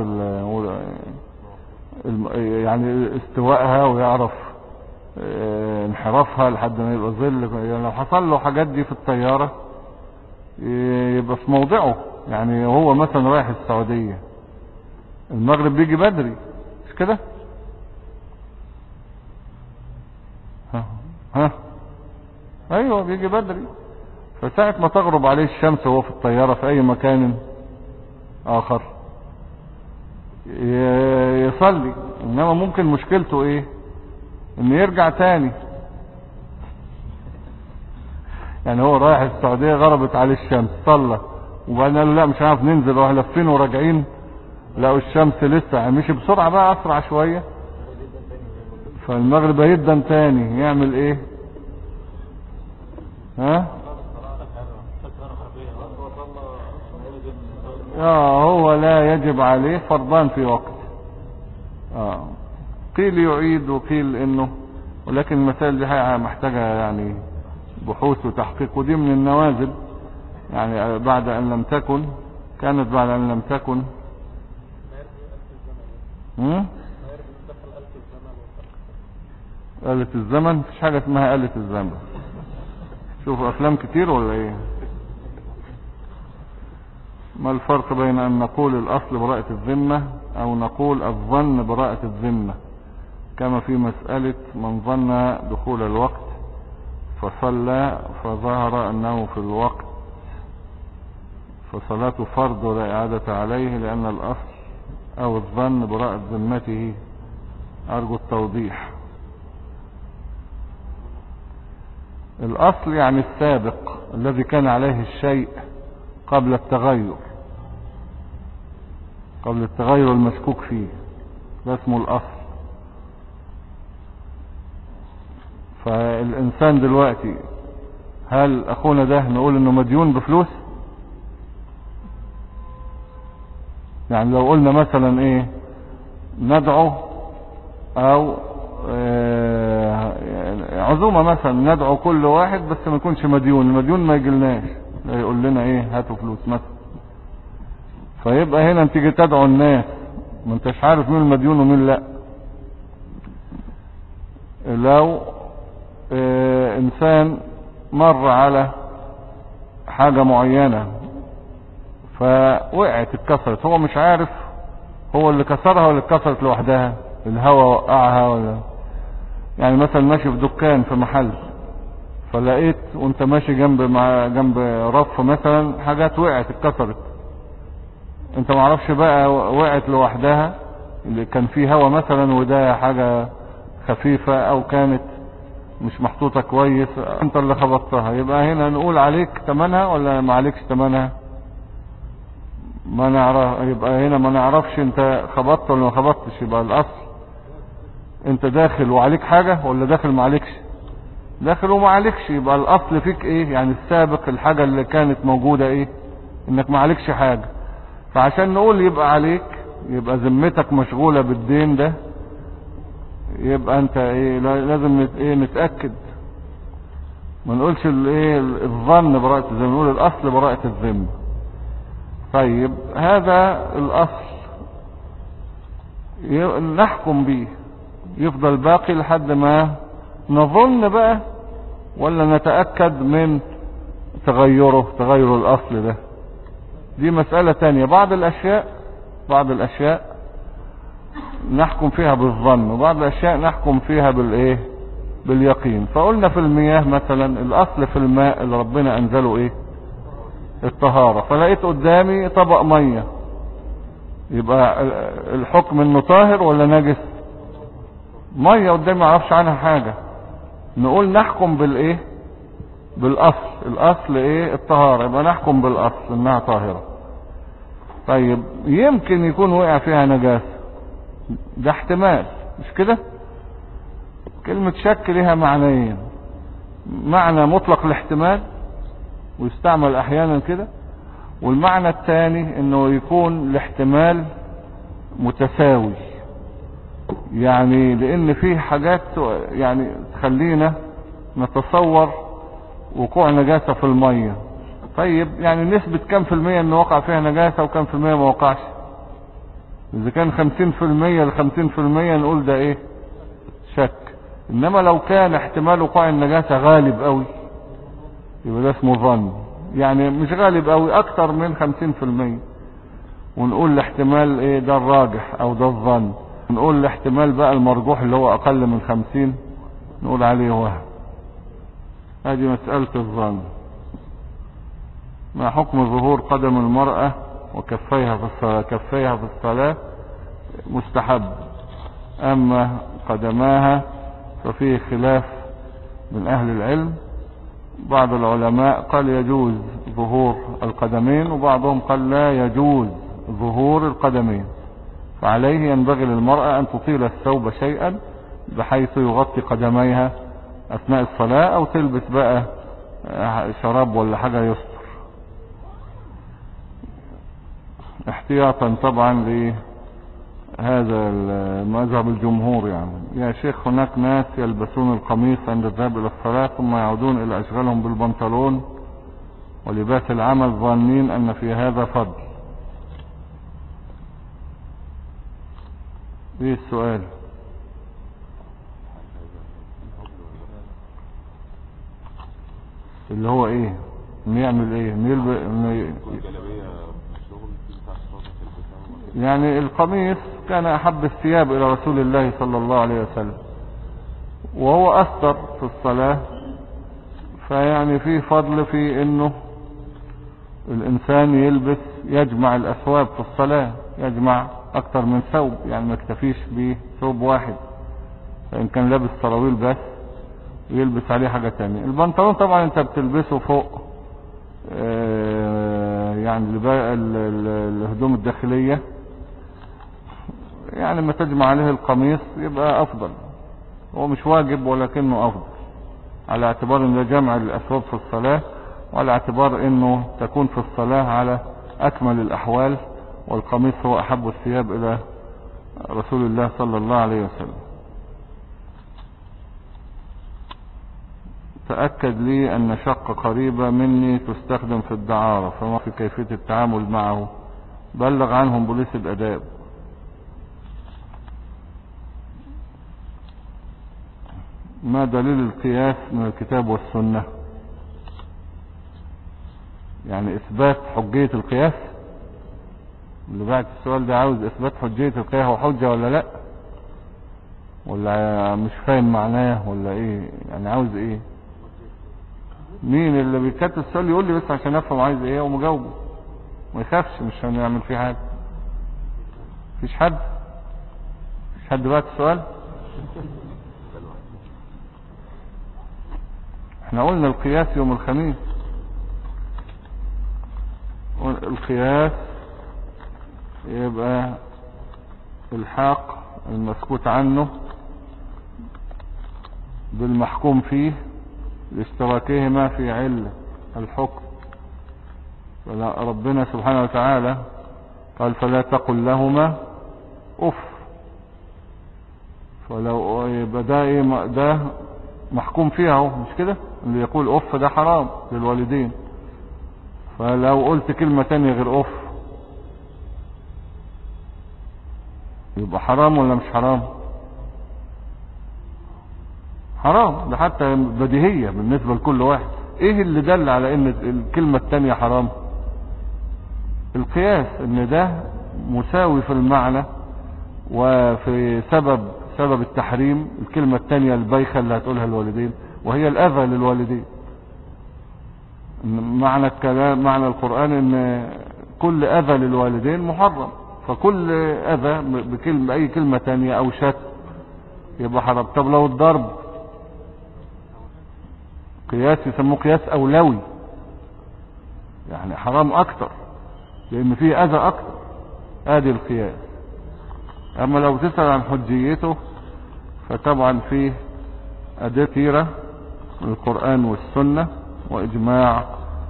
يعني استوائها، ويعرف انحرافها لحد ما يبقى ظل. يعني لو حصل له حاجات دي في الطيارة يبقى في موضعه. يعني هو مثلا رايح السعودية، المغرب بيجي بدري مش كده؟ ها ايوه بيجي بدري. فساعة ما تغرب عليه الشمس وهو في الطيارة في اي مكان اخر يصلي. انما ممكن مشكلته ايه؟ ان يرجع تاني. يعني هو رايح السعودية غربت عليه الشمس صلى، وبعدين قالوا لا مش عارف ننزل، واحنا لفين وراجعين لقوا الشمس لسه، مشي بسرعة بقى اسرع شوية، فالمغرب هيدن تاني يعمل ايه؟ ها؟ هو لا يجب عليه فرضان في وقت. قيل يعيد وقيل انه، ولكن المسائل دي محتاجة يعني بحوث وتحقيق، ودي من النوازل يعني بعد ان لم تكن، كانت بعد ان لم تكن. آلة الزمن؟ مفيش حاجة اسمها آلة الزمن. شوفوا افلام كتير ولا ايه؟ ما الفرق بين ان نقول الاصل براءة الذمة او نقول الظن براءة الذمة؟ كما في مسألة من ظن دخول الوقت فصلى فظهر انه في الوقت فصلاته فرض ولا اعادة عليه، لان الاصل او الظن براءة ذمته. ارجو التوضيح. الاصل يعني السابق الذي كان عليه الشيء قبل التغير المشكوك فيه، ده اسمه الاصل. فالانسان دلوقتي هل اخونا ده نقول انه مديون بفلوس؟ يعني لو قلنا مثلا ايه ندعو او عزومة مثلا، ندعو كل واحد بس ما يكونش مديون، المديون ما يجلناش، يقول لنا ايه هاتوا فلوس مثلا. فيبقى هنا انت تيجي تدعو الناس ما انتش عارف مين المديون ومين لا. لو انسان مر على حاجة معينة فوقعت اتكسرت، هو مش عارف هو اللي كسرها ولا اتكسرت لوحدها، الهواء وقعها ولا. يعني مثلا ماشي في دكان في محل، فلقيت وانت ماشي جنب رف مثلا حاجات وقعت اتكسرت، انت معرفش بقى وقعت لوحدها اللي كان فيه هوا مثلا وده حاجة خفيفة او كانت مش محطوطة كويس انت اللي خبطتها، يبقى هنا نقول عليك تمنها ولا ما عليكش تمنها؟ ما نعرف، يبقى هنا ما نعرفش انت خبطت ولا ما خبطتش. يبقى الاصل انت داخل وعليك حاجة ولا داخل ما عليكش؟ داخل وما عليكش. يبقى الاصل فيك ايه؟ يعني السابق الحاجة اللي كانت موجودة ايه؟ انك ما عليكش حاجة. فعشان نقول يبقى عليك، يبقى ذمتك مشغولة بالدين ده، يبقى انت ايه لازم ايه نتأكد، ما نقولش الايه الظن براءة الذمة، نقول الاصل براءة الذمة. طيب هذا الاصل نحكم به، يفضل باقي لحد ما نظن بقى ولا نتأكد من تغير الاصل ده. دي مسألة تانية. بعض الاشياء نحكم فيها بالظن، وبعض الاشياء نحكم فيها بالايه باليقين. فقلنا في المياه مثلا الاصل في الماء اللي ربنا انزله ايه؟ الطهارة. فلقيت قدامي طبق مية، يبقى الحكم انه طاهر ولا نجس؟ مية قدامي ما اعرفش عنها حاجة، نقول نحكم بالايه بالاصل. الاصل ايه؟ الطهارة، يبقى نحكم بالاصل انها طاهرة. طيب يمكن يكون وقع فيها نجاسة، ده احتمال مش كده؟ كلمة شك لها معنيين، معنى مطلق الاحتمال ويستعمل احيانا كده، والمعنى الثاني انه يكون الاحتمال متساوي، يعني لان فيه حاجات يعني تخلينا نتصور وقوع نجاسة في المية. طيب يعني نسبة كم في المية انه وقع فيها نجاسة وكم في المية ما وقعش؟ اذا كان 50% ل50% نقول ده ايه؟ شك. انما لو كان احتمال وقوع النجاسة غالب قوي يبقى ده اسمه ظن، يعني مش غالب قوي، اكتر من 50%، ونقول الاحتمال ايه؟ ده الراجح او ده الظن. نقول الاحتمال بقى المرجوح اللي هو اقل من 50 نقول عليه وهم. هذه مسألة الظن. ما حكم ظهور قدم المرأة وكفيها في الصلاة؟ كفيها في الصلاة مستحب، اما قدماها ففيه خلاف من اهل العلم. بعض العلماء قال يجوز ظهور القدمين، وبعضهم قال لا يجوز ظهور القدمين. فعليه ينبغي للمرأة ان تطيل الثوب شيئا بحيث يغطي قدميها اثناء الصلاة، او تلبس بقى شراب ولا حاجة يستر، احتياطا طبعا لهذا المذهب الجمهور. يعني يا شيخ هناك ناس يلبسون القميص عند الذهاب الى الصلاة ثم يعودون الى اشغالهم بالبنطلون ولباس العمل ظانين ان في هذا فضل. ايه السؤال؟ اللي هو ايه؟ نعمل ايه؟ يعني القميص كان احب الثياب الى رسول الله صلى الله عليه وسلم، وهو اثر في الصلاة، فيعني في فضل في انه الانسان يلبس يجمع الاثواب في الصلاة، يجمع اكتر من ثوب، يعني ما يكتفيش بثوب واحد. فان كان لابس سراويل بس يلبس عليه حاجة تانية. البنطلون طبعا انت بتلبسه فوق يعني الهدوم الداخلية، يعني ما تجمع عليه القميص يبقى افضل. هو مش واجب ولكنه افضل، على اعتبار ان ده جمع الاثواب في الصلاة، وعلى اعتبار انه تكون في الصلاة على اكمل الاحوال، والقميص هو احب الثياب الى رسول الله صلى الله عليه وسلم. تأكد لي ان شقة قريبة مني تستخدم في الدعارة، فما في كيفية التعامل معه؟ بلغ عنهم بوليس الاداب. ما دليل القياس من الكتاب والسنة؟ يعني اثبات حجية القياس. اللي بعد السؤال ده عاوز اثبات حجية القياس، هو حجة ولا لا، ولا مش فاهم معناه ولا ايه؟ يعني عاوز ايه؟ مين اللي بيكتب السؤال يقول لي بس عشان افهم عايز ايه ومجاوبه، ما يخافش، مش هنعمل فيه حاجة. مفيش حد بعت السؤال. احنا قلنا القياس يوم الخميس. القياس يبقى الحاق المسكوت عنه بالمحكوم فيه لاشتراكهما في علة الحكم. ربنا سبحانه وتعالى قال فلا تقل لهما اف، فلو يبقى ده ايه؟ ده محكوم فيها اهو، مش كده؟ اللي يقول اف ده حرام للوالدين. فلو قلت كلمة تانية غير اف يبقى حرام ولا مش حرام؟ حرام. ده حتى بديهية بالنسبة لكل واحد. ايه اللي دل على ان الكلمة التانية حرام؟ القياس، ان ده مساوي في المعنى وفي سبب التحريم. الكلمة التانية البايخة اللي هتقولها الوالدين وهي الأذى للوالدين. معنى الكلام، معنى القرآن ان كل أذى للوالدين محرم، فكل أذى بأي كلمة تانية أو شتم يبقى حرام. طب لو الضرب قياس يسموه قياس أولوي، يعني حرام أكتر لأن فيه أذى أكتر. ادي القياس. أما لو تسأل عن حجيته فطبعا فيه أدلة كثيرة من القرآن والسنة وإجماع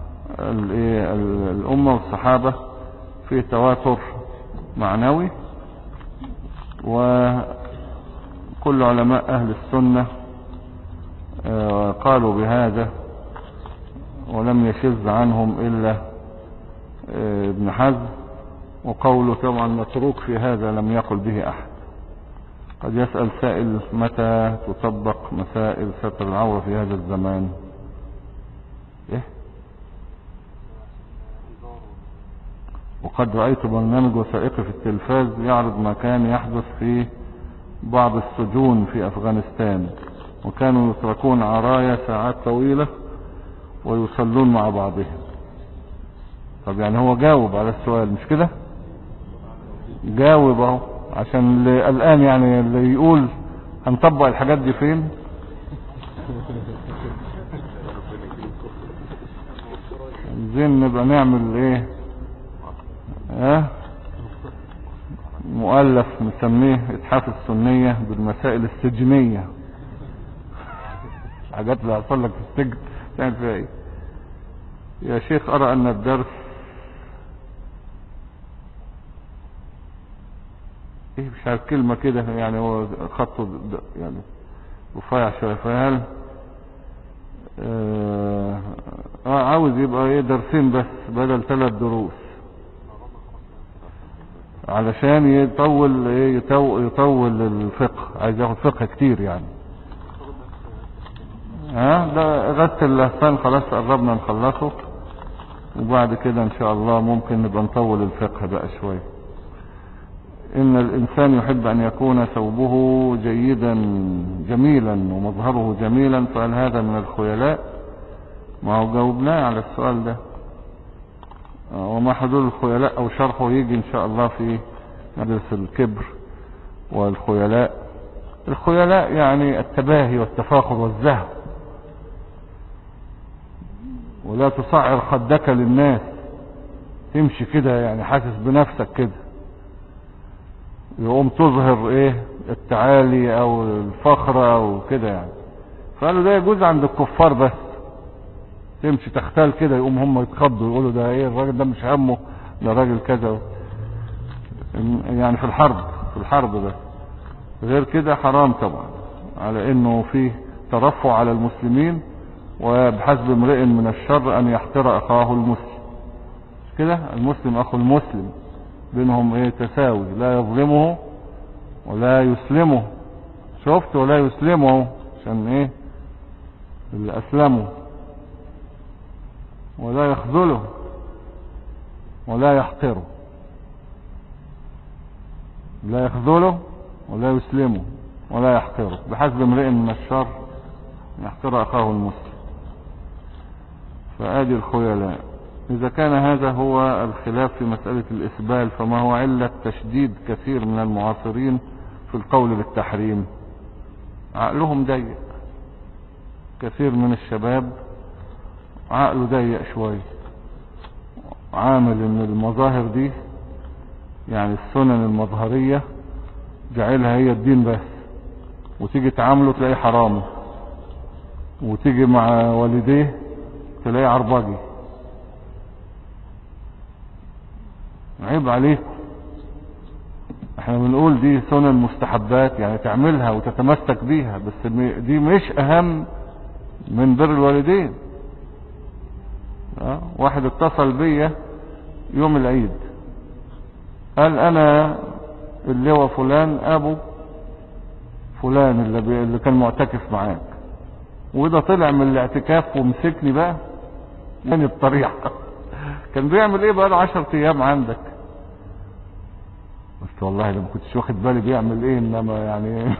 الأمة والصحابة فيه تواتر معنوي، وكل علماء أهل السنة قالوا بهذا ولم يشذ عنهم إلا ابن حزم، وقوله طبعا متروك في هذا لم يقل به أحد. قد يسأل سائل متى تطبق مسائل ستر العورة في هذا الزمان؟ إيه؟ وقد رأيت برنامج وثائقي في التلفاز يعرض ما كان يحدث في بعض السجون في أفغانستان، وكانوا يتركون عرايا ساعات طويلة ويصلون مع بعضهم. طب يعني هو جاوب على السؤال مش كده؟ جاوب اهو، عشان الآن يعني اللي يقول هنطبق الحاجات دي فين؟ عايزين نبقى نعمل ايه؟ مؤلف نسميه اتحاف السنية بالمسائل السجنية. حاجات اللي هتصل لك في السجن تعمل فيها ايه؟ يا شيخ ارى ان الدرس ايه، مش عارف كلمة كده يعني، هو خطه يعني رفيع شوية. فهل عاوز يبقى ايه درسين بس بدل 3 دروس علشان يطول الفقه. عايز ياخد فقه كتير يعني. ده غسل اللسان خلاص قربنا نخلصه، وبعد كده ان شاء الله ممكن نبقى نطول الفقه بقى شوية. ان الانسان يحب ان يكون ثوبه جيدا جميلا ومظهره جميلا، فهل هذا من الخيلاء؟ ما هو جاوبناه على السؤال ده. وما حدود الخيلاء او شرحه يجي ان شاء الله في مدرسة الكبر والخيلاء. الخيلاء يعني التباهي والتفاخر والزهو، ولا تصعر خدك للناس، تمشي كده يعني حاسس بنفسك كده، يقوم تظهر ايه التعالي او الفخر او كده يعني. فقالوا ده يجوز عند الكفار بس، تمشي تختال كده يقوم هم يتخضوا يقولوا ده ايه الراجل ده مش همه، ده راجل كذا يعني في الحرب بس. غير كده حرام طبعا، على انه فيه ترفع على المسلمين، وبحسب امرئ من الشر ان يحتر اخاه المسلم. كده المسلم اخو المسلم بينهم ايه تساوي، لا يظلمه ولا يسلمه. شفت؟ ولا يسلمه، عشان ايه اللي اسلموا، ولا يخذله ولا يحقره، لا يخذله ولا يسلمه ولا يحقره، بحسب امرئ من الشر يحقر اخاه المسلم. فادي الخيلاء. اذا كان هذا هو الخلاف في مسألة الاسبال، فما هو علة تشديد كثير من المعاصرين في القول بالتحريم؟ عقلهم ضيق، كثير من الشباب عقله ضيق شوي، عامل ان المظاهر دي يعني السنن المظهرية جعلها هي الدين بس، وتيجي تعامله تلاقيه حرامي، وتيجي مع والديه تلاقيه عرباجي. عيب عليكم، احنا بنقول دي سنن مستحبات يعني تعملها وتتمسك بيها، بس دي مش اهم من بر الوالدين. واحد اتصل بيا يوم العيد قال انا اللي هو فلان ابو فلان اللي كان معتكف معاك، وده طلع من الاعتكاف ومسكني بقى يعني بطريقة كان بيعمل ايه بقى له 10 ايام عندك؟ بس والله لما كنتش واخد بالي بيعمل ايه، انما يعني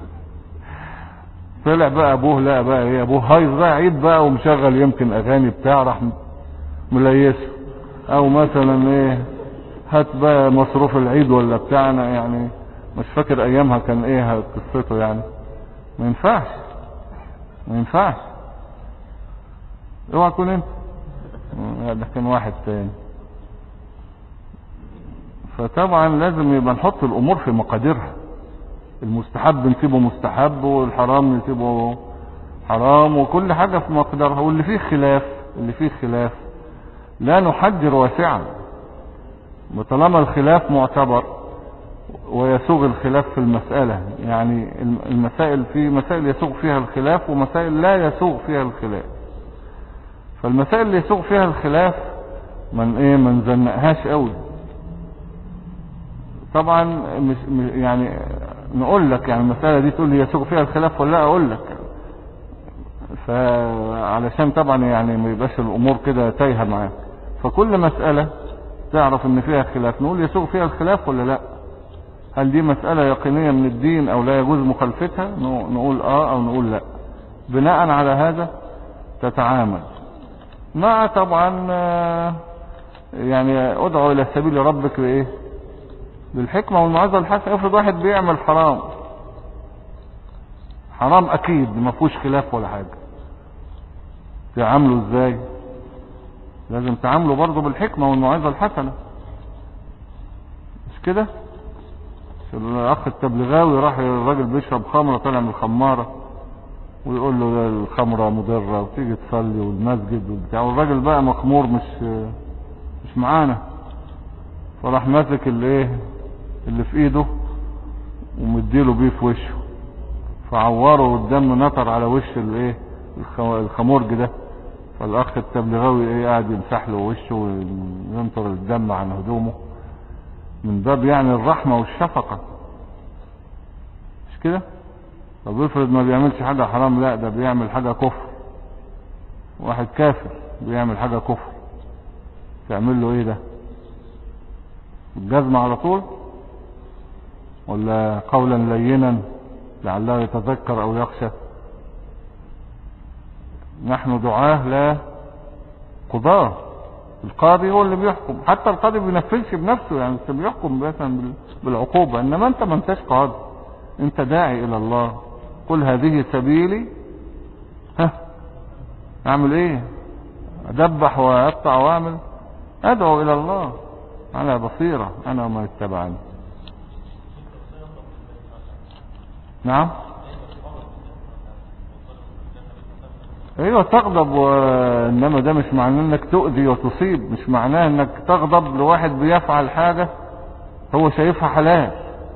طلع بقى ابوه، لا بقى ايه، ابوه هايص بقى عيد بقى ومشغل يمكن اغاني بتاع، راح مليسه، او مثلا ايه هات بقى مصروف العيد ولا بتاعنا، يعني مش فاكر ايامها كان ايه قصته يعني. ما ينفعش ما ينفعش، اوعى تكون انت، ده كان واحد تاني. فطبعا لازم يبقى نحط الامور في مقاديرها، المستحب نسيبه مستحب، والحرام نسيبه حرام، وكل حاجة في مقدارها. واللي فيه خلاف لا نحجر واسعا، وطالما الخلاف معتبر ويسوغ الخلاف في المسألة، يعني المسائل في مسائل يسوغ فيها الخلاف ومسائل لا يسوغ فيها الخلاف. فالمسائل اللي يسوغ فيها الخلاف ما نزنقهاش قوي. طبعا مش يعني نقول لك يعني المسألة دي تقول لي يسوغ فيها الخلاف ولا لا، اقول لك، فعلشان طبعا يعني ما يبقاش الامور كده تايهة معاك. فكل مسألة تعرف ان فيها خلاف نقول يسوغ فيها الخلاف ولا لا، هل دي مسألة يقينية من الدين او لا يجوز مخالفتها، نقول او نقول لا. بناء على هذا تتعامل مع طبعا يعني ادعو الى سبيل ربك بايه، بالحكمة والموعظة الحسنة. افرض واحد بيعمل حرام اكيد ما فيهوش خلاف ولا حاجة، تعامله ازاي؟ لازم تعامله برضه بالحكمة والموعظة الحسنة، مش كده؟ الاخ التبلغاوي راح الراجل بيشرب خمرة طالع من الخمارة ويقول له ده الخمرة مضرة وتيجي تصلي والمسجد وبتاع، والراجل بقى مخمور مش معانا، فراح ماسك اللي في ايده ومديله بيه في وشه، فعوره والدم نطر على وش الخمورج ده. فالاخ التبلغاوي قاعد يمسح له وشه وينطر الدم عن هدومه من باب يعني الرحمة والشفقة، مش كده؟ طب افرض ما بيعملش حاجة حرام، لا ده بيعمل حاجة كفر، واحد كافر بيعمل حاجة كفر، تعمل له ايه ده؟ الجزمة على طول ولا قولا لينا لعله يتذكر او يخشى؟ نحن دعاه لا قضاه، القاضي هو اللي بيحكم، حتى القاضي بينفذش بنفسه، يعني انت بيحكم مثلا بالعقوبة، انما انت ما انتش قاضي، انت داعي الى الله. قل هذه سبيلي، اعمل ايه؟ ادبح واقطع واعمل؟ ادعو الى الله على بصيرة انا وما اتبعني. نعم ايوه تغضب، انما ده مش معناه انك تؤذي وتصيب، مش معناه انك تغضب لواحد بيفعل حاجة هو شايفها حلال.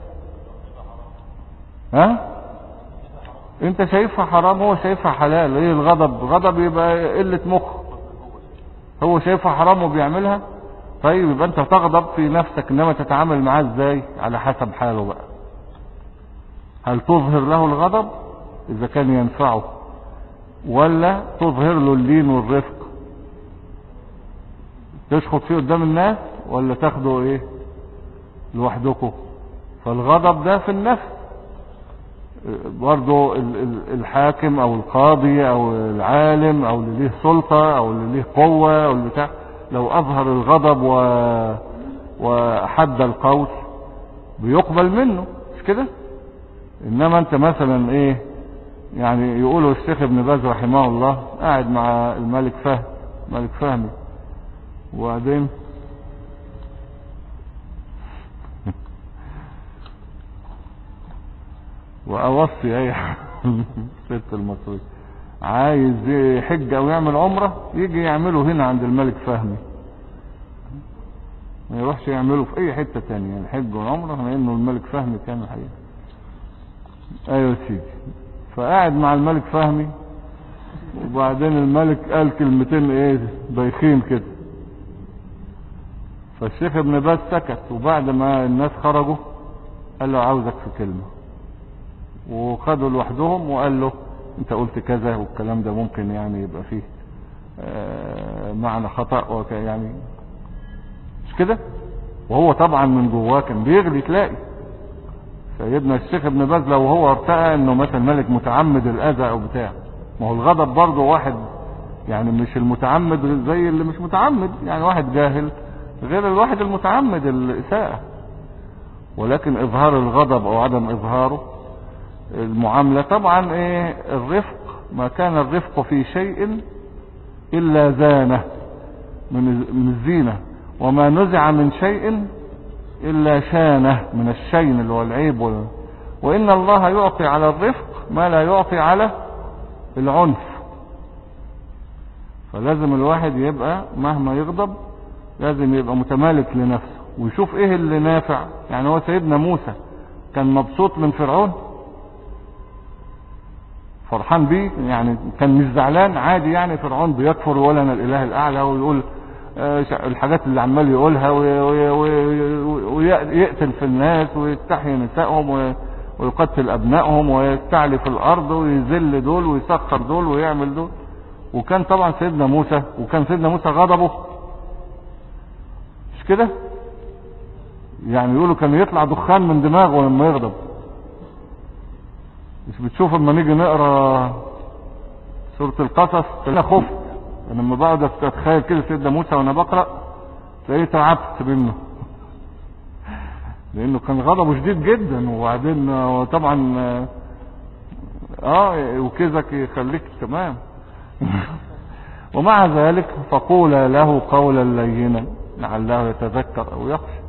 انت شايفها حرام هو شايفها حلال، ايه الغضب؟ غضب يبقى قلة مخ، هو شايفها حرام وبيعملها، طيب يبقى انت تغضب في نفسك، انما تتعامل معاه ازاي؟ على حسب حاله بقى، هل تظهر له الغضب اذا كان ينفعه، ولا تظهر له اللين والرفق، تشخط فيه قدام الناس ولا تاخده ايه لوحدكم. فالغضب ده في النفس برضو. الحاكم او القاضي او العالم او اللي ليه سلطة او اللي ليه قوة او اللي بتاع، لو اظهر الغضب وحد القول بيقبل منه، مش كده؟ انما انت مثلا ايه، يعني يقولوا الشيخ ابن باز رحمه الله قاعد مع الملك فهد، ملك فهمي، وبعدين واوصي اي ست المصري عايز يحج او يعمل عمرة يجي يعمله هنا عند الملك فهمي، ما يروحش يعمله في اي حتة تانية. يعني الحج والعمرة لانه الملك فهمي كان الحقيقة. ايوه سيدي. فقاعد مع الملك فهمي، وبعدين الملك قال كلمتين ايه بايخين كده، فالشيخ ابن باز سكت، وبعد ما الناس خرجوا قال له عاوزك في كلمة، وخدوا لوحدهم وقال له انت قلت كذا والكلام ده ممكن يعني يبقى فيه معنى خطأ يعني مش كده. وهو طبعا من جواه كان بيغلي. تلاقي سيدنا الشيخ ابن باز لو هو ارتأى انه مثلا ملك متعمد الاذى او بتاع، ما هو الغضب برضه واحد يعني مش المتعمد زي اللي مش متعمد، يعني واحد جاهل غير الواحد المتعمد الاساءة. ولكن اظهار الغضب او عدم اظهاره، المعاملة طبعا ايه الرفق، ما كان الرفق في شيء الا زانه من الزينة، وما نزع من شيء الا شانه من الشين اللي هو العيب وان الله يعطي على الرفق ما لا يعطي على العنف. فلازم الواحد يبقى مهما يغضب لازم يبقى متمالك لنفسه ويشوف ايه اللي نافع. يعني هو سيدنا موسى كان مبسوط من فرعون، فرحان بيه، يعني كان مش زعلان، عادي. يعني فرعون بيكفر ويقول انا الاله الاعلى ويقول الحاجات اللي عمال يقولها ويقتل في الناس ويستحيي نسائهم ويقتل ابنائهم ويستعلي في الارض ويذل دول ويسخر دول ويعمل دول. وكان طبعا سيدنا موسى غضبه مش كده، يعني يقولوا كان يطلع دخان من دماغه لما يغضب. مش بتشوف لما نيجي نقرا سورة القصص انا خفت لما بقعد اتخيل كده سيدنا موسى وانا بقرا، تلاقيه تعبت منه لانه كان غضبه شديد جدا. وبعدين طبعا وكذا يخليك تمام ومع ذلك فقولا له قولا لينا لعله يتذكر او يخشى.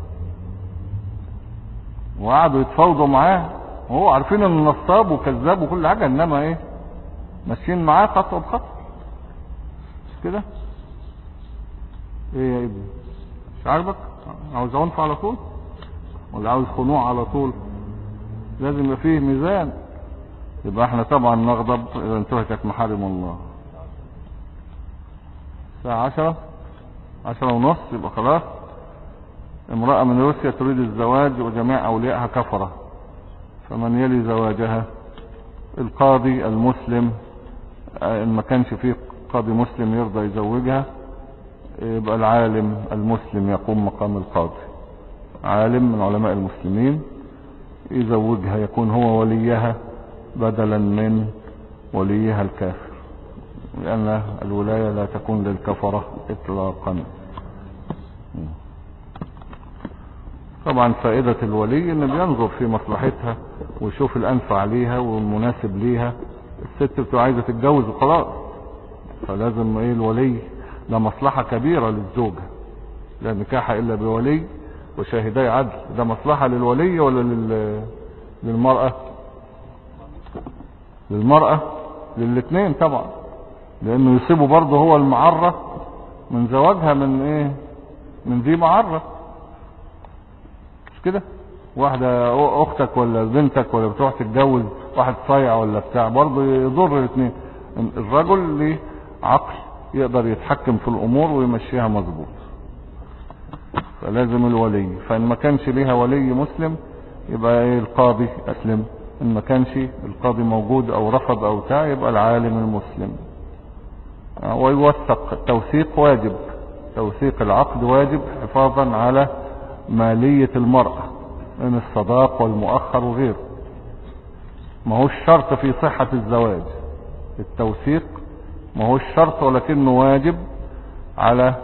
وقعدوا يتفاوضوا معاه وهو عارفين انه نصاب وكذاب وكل حاجه، انما ايه ماشيين معاه خطوه بخطوه مش كده. ايه يا ابني مش عاجبك؟ عاوز عنف على طول ولا عاوز خنوع على طول؟ لازم يبقى فيه ميزان. يبقى احنا طبعا نغضب اذا انتهكت محارم الله. الساعة 10:10:30 يبقى خلاص. امرأة من روسيا تريد الزواج وجميع اوليائها كفرة، فمن يلي زواجها؟ القاضي المسلم، ان ما كانش فيه قاضي مسلم يرضى يزوجها يبقى العالم المسلم يقوم مقام القاضي، عالم من علماء المسلمين يزوجها، يكون هو وليها بدلا من وليها الكافر، لأن الولاية لا تكون للكفرة إطلاقا. طبعا فائدة الولي إنه بينظر في مصلحتها ويشوف الأنفع ليها والمناسب ليها. الست بتبقى عايزة تتجوز وخلاص، فلازم الولي ده مصلحة كبيرة للزوجة، لا نكاح إلا بولي وشاهداي عدل. ده مصلحة للولي ولا للمرأة؟ للمرأة، للاثنين طبعا، لانه يصيبه برضه هو المعرة من زواجها من دي معرة مش كده. واحدة اختك ولا بنتك ولا بتروح تتجوز واحد صايع ولا بتاع، برضه يضر الاثنين. الرجل ليه عقل يقدر يتحكم في الامور ويمشيها مظبوط، فلازم الولي. فان ما كانش ليها ولي مسلم يبقى القاضي اسلم، إن ما كانش القاضي موجود أو رفض أو بتاع يبقى العالم المسلم. ويوثق. التوثيق واجب، توثيق العقد واجب حفاظا على مالية المرأة من الصداق والمؤخر وغيره. ما هو الشرط في صحة الزواج التوثيق، ما هو الشرط ولكنه واجب على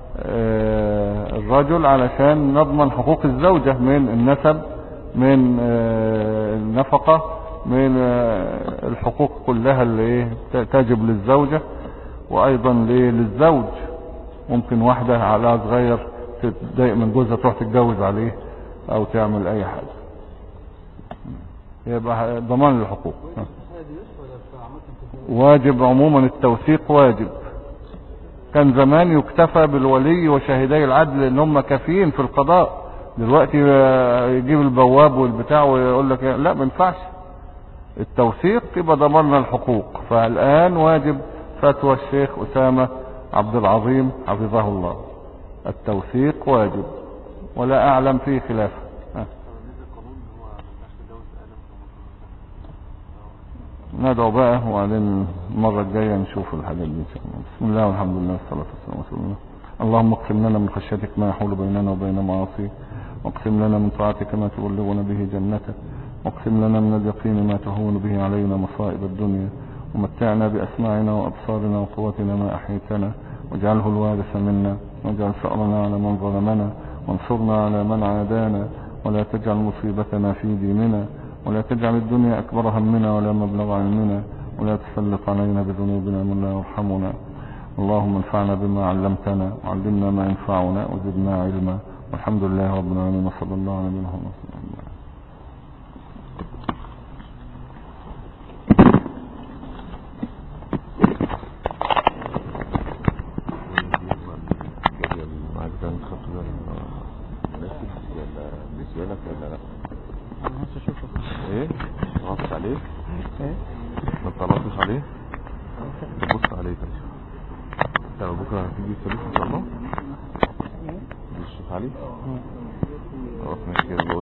الرجل علشان نضمن حقوق الزوجة من النسب، من النفقة، من الحقوق كلها اللي تجب للزوجة وأيضا للزوج. ممكن واحدة على صغير تتضايق من جوزها تروح تتجوز عليه أو تعمل أي حاجة، يبقى ضمان للحقوق. واجب عموما التوثيق واجب. كان زمان يكتفى بالولي وشاهدي العدل لان هم كافيين في القضاء. دلوقتي يجيب البواب والبتاع ويقول لك لا ما ينفعش، التوثيق يبقى ضمننا الحقوق. فالآن واجب فتوى الشيخ أسامة عبد العظيم حفظه الله، التوثيق واجب ولا أعلم فيه خلاف. ندعو بقى وبعدين المرة الجاية نشوف الحاجات دي. بسم الله والحمد لله والصلاة والسلام على رسول الله. اللهم اقسم لنا من خشيتك ما يحول بيننا وبين معاصيك، واقسم لنا من طاعتك ما تبلغنا به جنتك، واقسم لنا من اليقين ما تهون به علينا مصائب الدنيا، ومتعنا بأسماعنا وأبصارنا وقوتنا ما أحيتنا، واجعله الوارث منا، واجعل ثأرنا على من ظلمنا، وانصرنا على من عادانا، ولا تجعل مصيبتنا في ديننا، ولا تجعل الدنيا أكبر همنا ولا مبلغ علمنا، ولا تسلط علينا بذنوبنا من لا يرحمنا. اللهم انفعنا بما علمتنا، وعلمنا ما ينفعنا، وزدنا علما. والحمد لله رب العالمين، وصلى الله على نبينا محمد. ايه غصت عليه؟ ايه ما طلعتش عليه؟ تبص عليه طيب بكره هتيجي الفلوس ان شاء الله؟ تشوف عليه؟ خلاص ماشي كده.